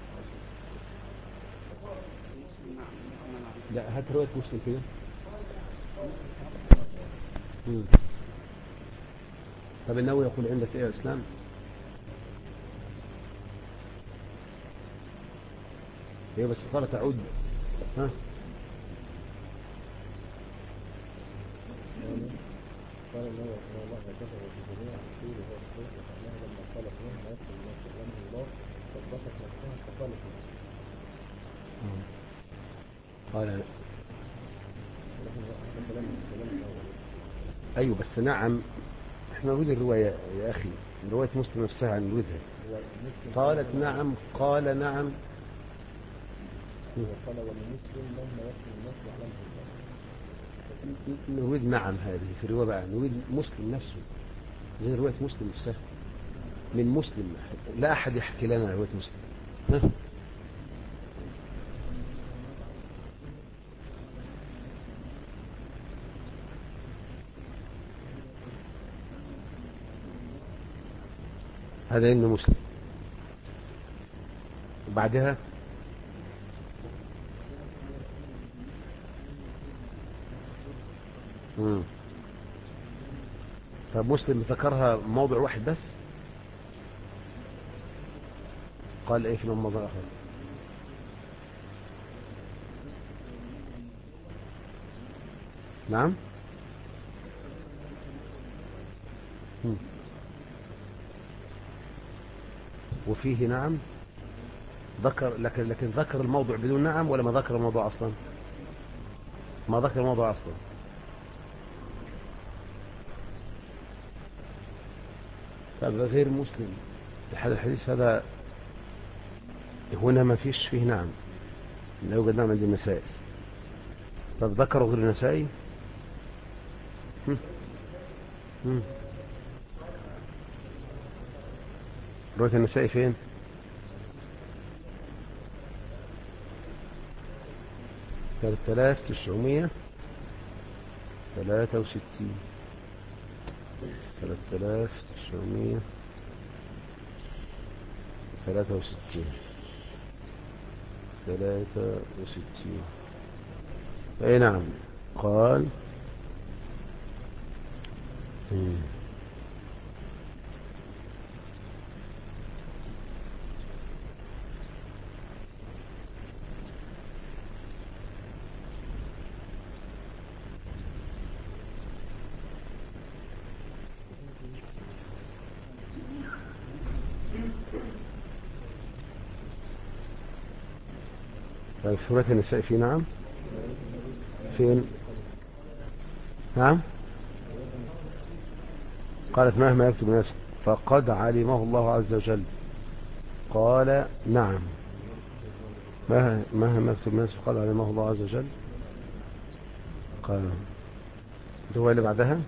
لا هات رواية مسلم كده. مم. طب النووي يقول عندك ايه يا اسلام؟ هي بس قال تعود. ها قال النبي صلى الله عليه وسلم في جميع الرسول وهو الصوت وكأنه لما قال لهم ما يكتب الناس يعلمه الله صدقت نفسها فقالت قال هذا كلام الأول. ايوه بس نعم، احنا نريد الرواية يا اخي، رواية مسلم نفسها نريدها. هو مسلم قالت نعم، قال نعم. وقال ولمسلم مهما يكتب الناس يعلمه الله. نريد نعم هذه في الرواية بقى، نريد مسلم نفسه زي رواية مسلم نفسها من مسلم، لا أحد يحكي لنا رواية مسلم. ها؟ هذا إنه مسلم. وبعدها طب مسلم ذكرها موضع واحد بس، قال ايه في الموضوع الاخر؟ نعم. وفيه نعم ذكر، لكن ذكر الموضوع بدون نعم ولا ما ذكر الموضوع اصلا؟ ما ذكر الموضوع اصلا. هذا غير مسلم. هذا الحديث هذا هنا ما فيش فيه نعم، لا يوجد نعم عند النسائي. طب ذكروا غير النسائي؟ رواية النسائي فين؟ كانت 3963 63 اي نعم. قال طيب سورة النساء في نعم فين؟ نعم. قالت مهما يكتب الناس فقد علمه الله عز وجل. قال نعم. مهما يكتب الناس فقد علمه الله عز وجل. قال الرواية اللي بعدها،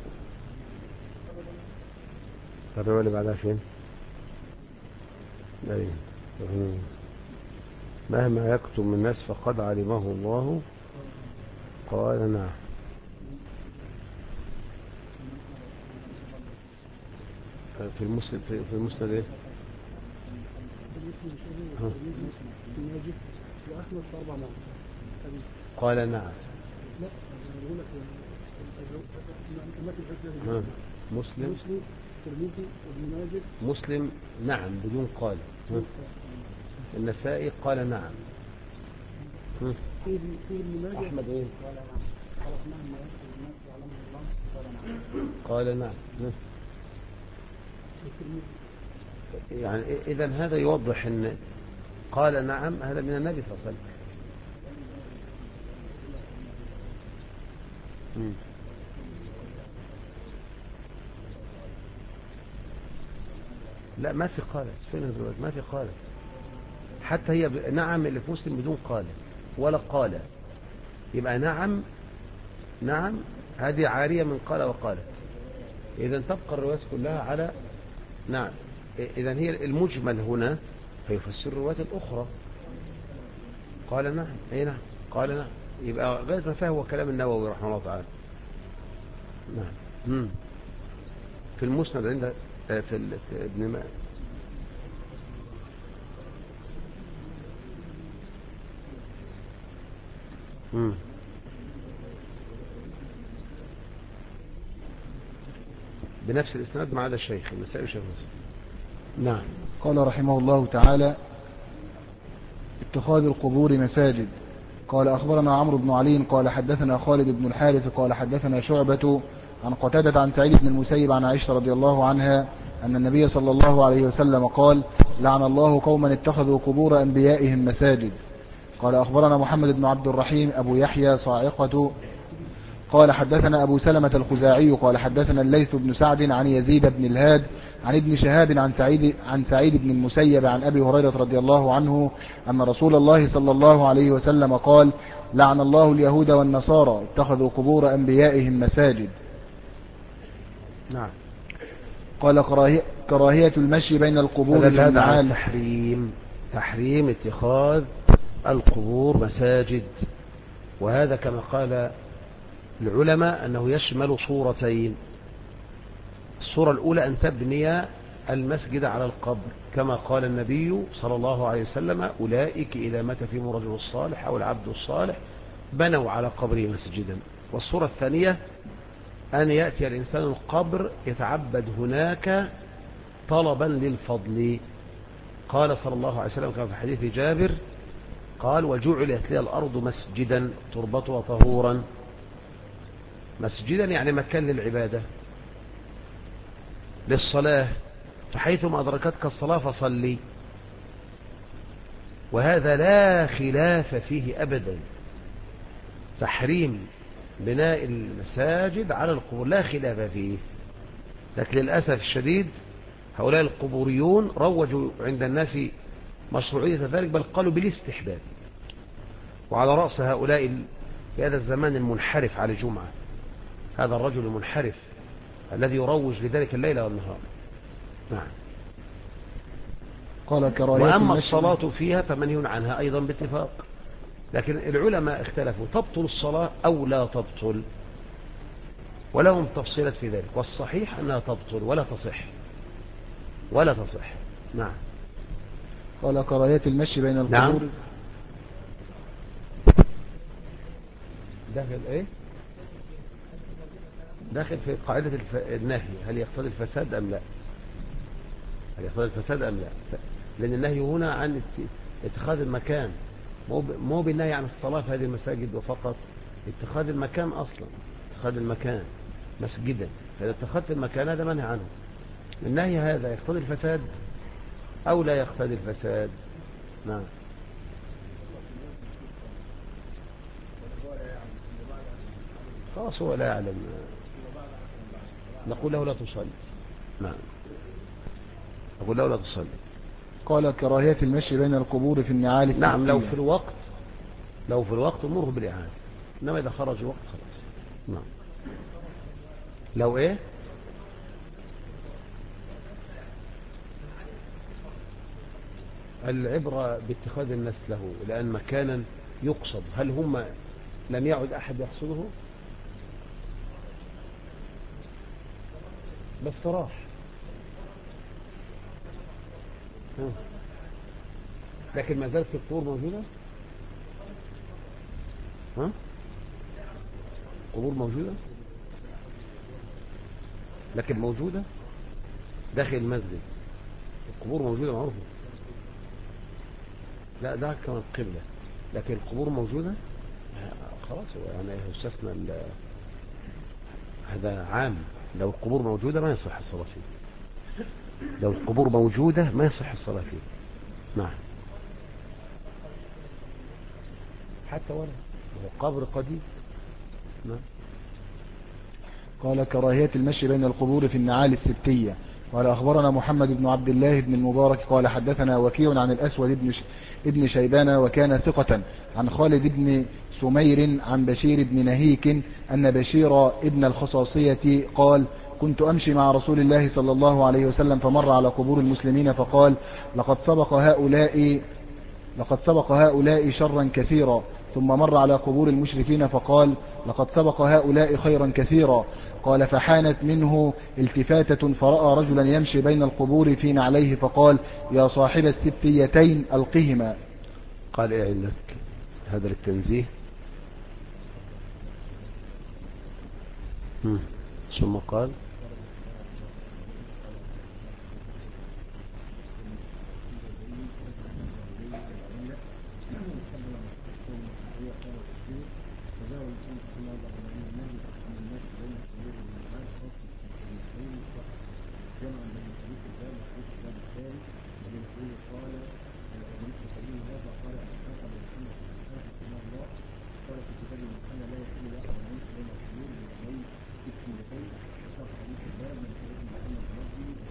الرواية اللي بعدها فين؟ أي مهما يكتم الناس فقد علمه الله. قال نعم. في المسند في المسند ايه؟ قال نعم. مسلم مسلم نعم بدون قال. النسائي قال نعم. أحمد ايه؟ قال نعم. يعني إذن هذا يوضح أن قال نعم هذا من النبي صلى الله عليه وسلم. لا ما في قالت، فين الرواية؟ ما في قالت، حتى هي نعم اللي في مسلم بدون قال ولا قال. يبقى نعم نعم هذه عارية من قال وقالت. إذن تبقى الروايات كلها على نعم. إذن هي المجمل هنا فيفسر الروايات الأخرى. قال نعم أي نعم قال نعم. يبقى غير ما فهو كلام النووي رحمه الله تعالى. نعم. في المسند عند في ابن ماء. بنفس الإسناد ما عدا الشيخ النسائي وشيخ مسلم. نعم. قال رحمه الله تعالى: اتخاذ القبور مساجد. قال أخبرنا عمرو بن علي قال حدثنا خالد بن الحارث قال حدثنا شعبة عن قتادة عن سعيد بن المسيب عن عائشة رضي الله عنها أن النبي صلى الله عليه وسلم قال: لعن الله قوما اتخذوا قبور أنبيائهم مساجد. قال أخبرنا محمد بن عبد الرحيم أبو يحيى صاعقة قال حدثنا أبو سلمة الخزاعي قال حدثنا الليث بن سعد عن يزيد بن الهاد عن ابن شهاب عن سعيد بن المسيب عن أبي هريرة رضي الله عنه أن رسول الله صلى الله عليه وسلم قال: لعن الله اليهود والنصارى اتخذوا قبور أنبيائهم مساجد. نعم. قال كراهية المشي بين القبور في هذا النعال. تحريم اتخاذ القبور مساجد، وهذا كما قال العلماء أنه يشمل صورتين. الصورة الأولى أن تبني المسجد على القبر كما قال النبي صلى الله عليه وسلم: أولئك إذا مات فيهم الرجل الصالح أو العبد الصالح بنوا على قبره مسجدا. والصورة الثانية أن يأتي الإنسان القبر يتعبد هناك طلبا للفضل. قال صلى الله عليه وسلم كما في حديث جابر قال: وجعلت لي الأرض مسجدا تربتها طهورا. مسجدا يعني مكان للعبادة للصلاة، فحيثما أدركتك الصلاة فصلي. وهذا لا خلاف فيه أبدا، تحريم بناء المساجد على القبور لا خلاف فيه. لكن للأسف الشديد هؤلاء القبوريون روجوا عند الناس مشروعية ذلك، بل قالوا بالاستحباب. وعلى رأس هؤلاء في هذا الزمان المنحرف على الجمعة، هذا الرجل المنحرف الذي يروج لذلك الليل والنهار. نعم. قال كراهية وأما الصلاة فيها فمنهي عنها أيضا باتفاق، لكن العلماء اختلفوا: تبطل الصلاة أو لا تبطل؟ ولهم تفصيلات في ذلك، والصحيح أنها تبطل ولا تصح. نعم. قال كراهية المشي بين القبور. نعم. داخل ايه؟ داخل في قاعدة النهي، هل يقتضي الفساد أم لا؟ لأن النهي هنا عن اتخاذ المكان، مو بالنهي عن الصلاة في هذه المساجد وفقط، اتخاذ المكان أصلا، اتخاذ المكان مسجدا. فإذا اتخذت المكان هذا منهي عنه. النهي هذا يقتضي الفساد أو لا يقتضي الفساد؟ نعم. خلاص هو لا يعلم، نقول له لا تصلي. نعم، نقول له لا تصلي. قال كراهية المشي بين القبور في النعال. نعم، لو في الوقت نمره بالإعادة، إنما إذا خرج الوقت خلاص. نعم. لو إيه؟ العبرة باتخاذ الناس له، لأن مكانا يقصد، هل هم لم يعد أحد يقصده؟ بس راح. لكن ما زالت القبور موجودة. قبور موجودة، لكن موجودة داخل المسجد. القبور موجودة معروفة، لا ده كمان قبلة، لكن القبور موجودة خلاص. يعني استثنى هذا عام. لو القبور موجودة ما يصح الصلاة فيه، لو القبور موجودة ما يصح الصلاة فيه. نعم. حتى ولا هو قبر قديم. نعم. قال كراهية المشي بين القبور في النعال السبتية. قال أخبرنا محمد بن عبد الله بن المبارك قال حدثنا وكيع عن الأسود ابن شيبان وكان ثقة عن خالد بن سمير عن بشير بن نهيك أن بشير ابن الخصاصية قال: كنت أمشي مع رسول الله صلى الله عليه وسلم فمر على قبور المسلمين فقال: لقد سبق هؤلاء شرا كثيرا. ثم مر على قبور المشركين فقال: لقد سبق هؤلاء خيرا كثيرا. قال: فحانت منه التفاتة فرأى رجلا يمشي بين القبور في نعليه فقال: يا صاحب السبتيتين ألقهما. قال: إيه عندك هذا للتنزيه؟ ثم قال: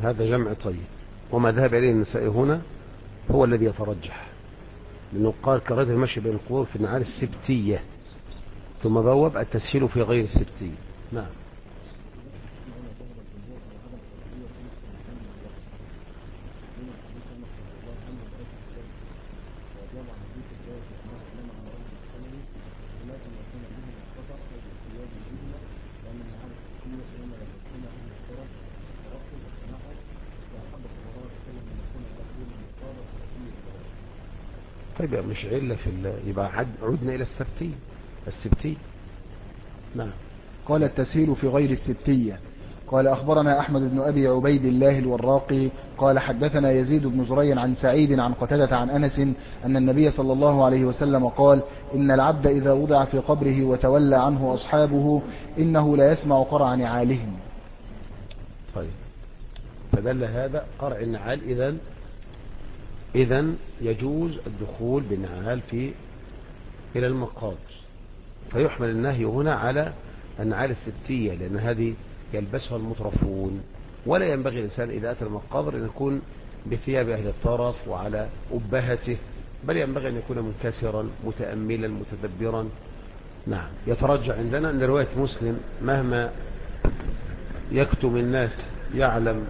هذا جمع طيب. وما ذهب إليه النسائي هنا هو الذي يترجح، لأنه قال كراهة المشي بين القبور في النعال السبتية، ثم بوب التسهيل في غير السبتية. نعم. طيب مش علة يبقى عدنا إلى السبتية. نعم. قال التسهيل في غير السبتية. قال أخبرنا أحمد بن أبي عبيد الله الوراقي قال حدثنا يزيد بن زريع عن سعيد عن قتادة عن أنس أن النبي صلى الله عليه وسلم قال إن العبد إذا وضع في قبره وتولى عنه أصحابه إنه لا يسمع قرع نعالهم. طيب فدل هذا قرع النعال. إذن يجوز الدخول بالنعال إلى المقابر، فيحمل النهي هنا على النعال السبتية، لأن هذه يلبسها المترفون، ولا ينبغي الإنسان إذا أتى المقابر أن يكون بثياب أهل الطرف وعلى أبهته، بل ينبغي أن يكون منكسرا متأملا متدبرا. نعم. يترجع عندنا أن رواية مسلم مهما يكتم الناس يعلمه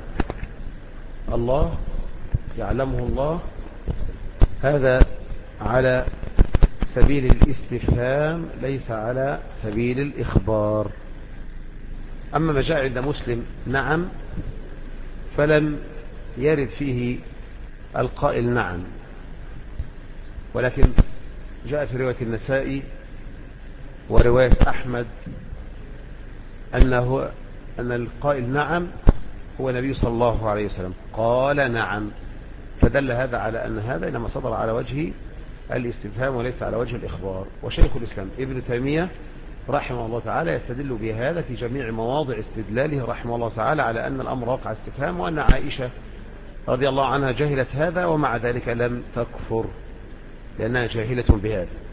الله، هذا على سبيل الاستفهام ليس على سبيل الإخبار. أما ما جاء عند مسلم نعم فلم يرد فيه القائل نعم، ولكن جاء في رواية النسائي ورواية أحمد أن القائل نعم هو النبي صلى الله عليه وسلم قال نعم، فدل هذا على أن هذا إنما صدر على وجه الاستفهام وليس على وجه الإخبار. وشيخ الإسلام ابن تيمية رحمه الله تعالى يستدل بهذا في جميع مواضع استدلاله رحمه الله تعالى على أن الأمر واقع استفهام، وأن عائشة رضي الله عنها جهلت هذا ومع ذلك لم تكفر لأنها جاهلة بهذا.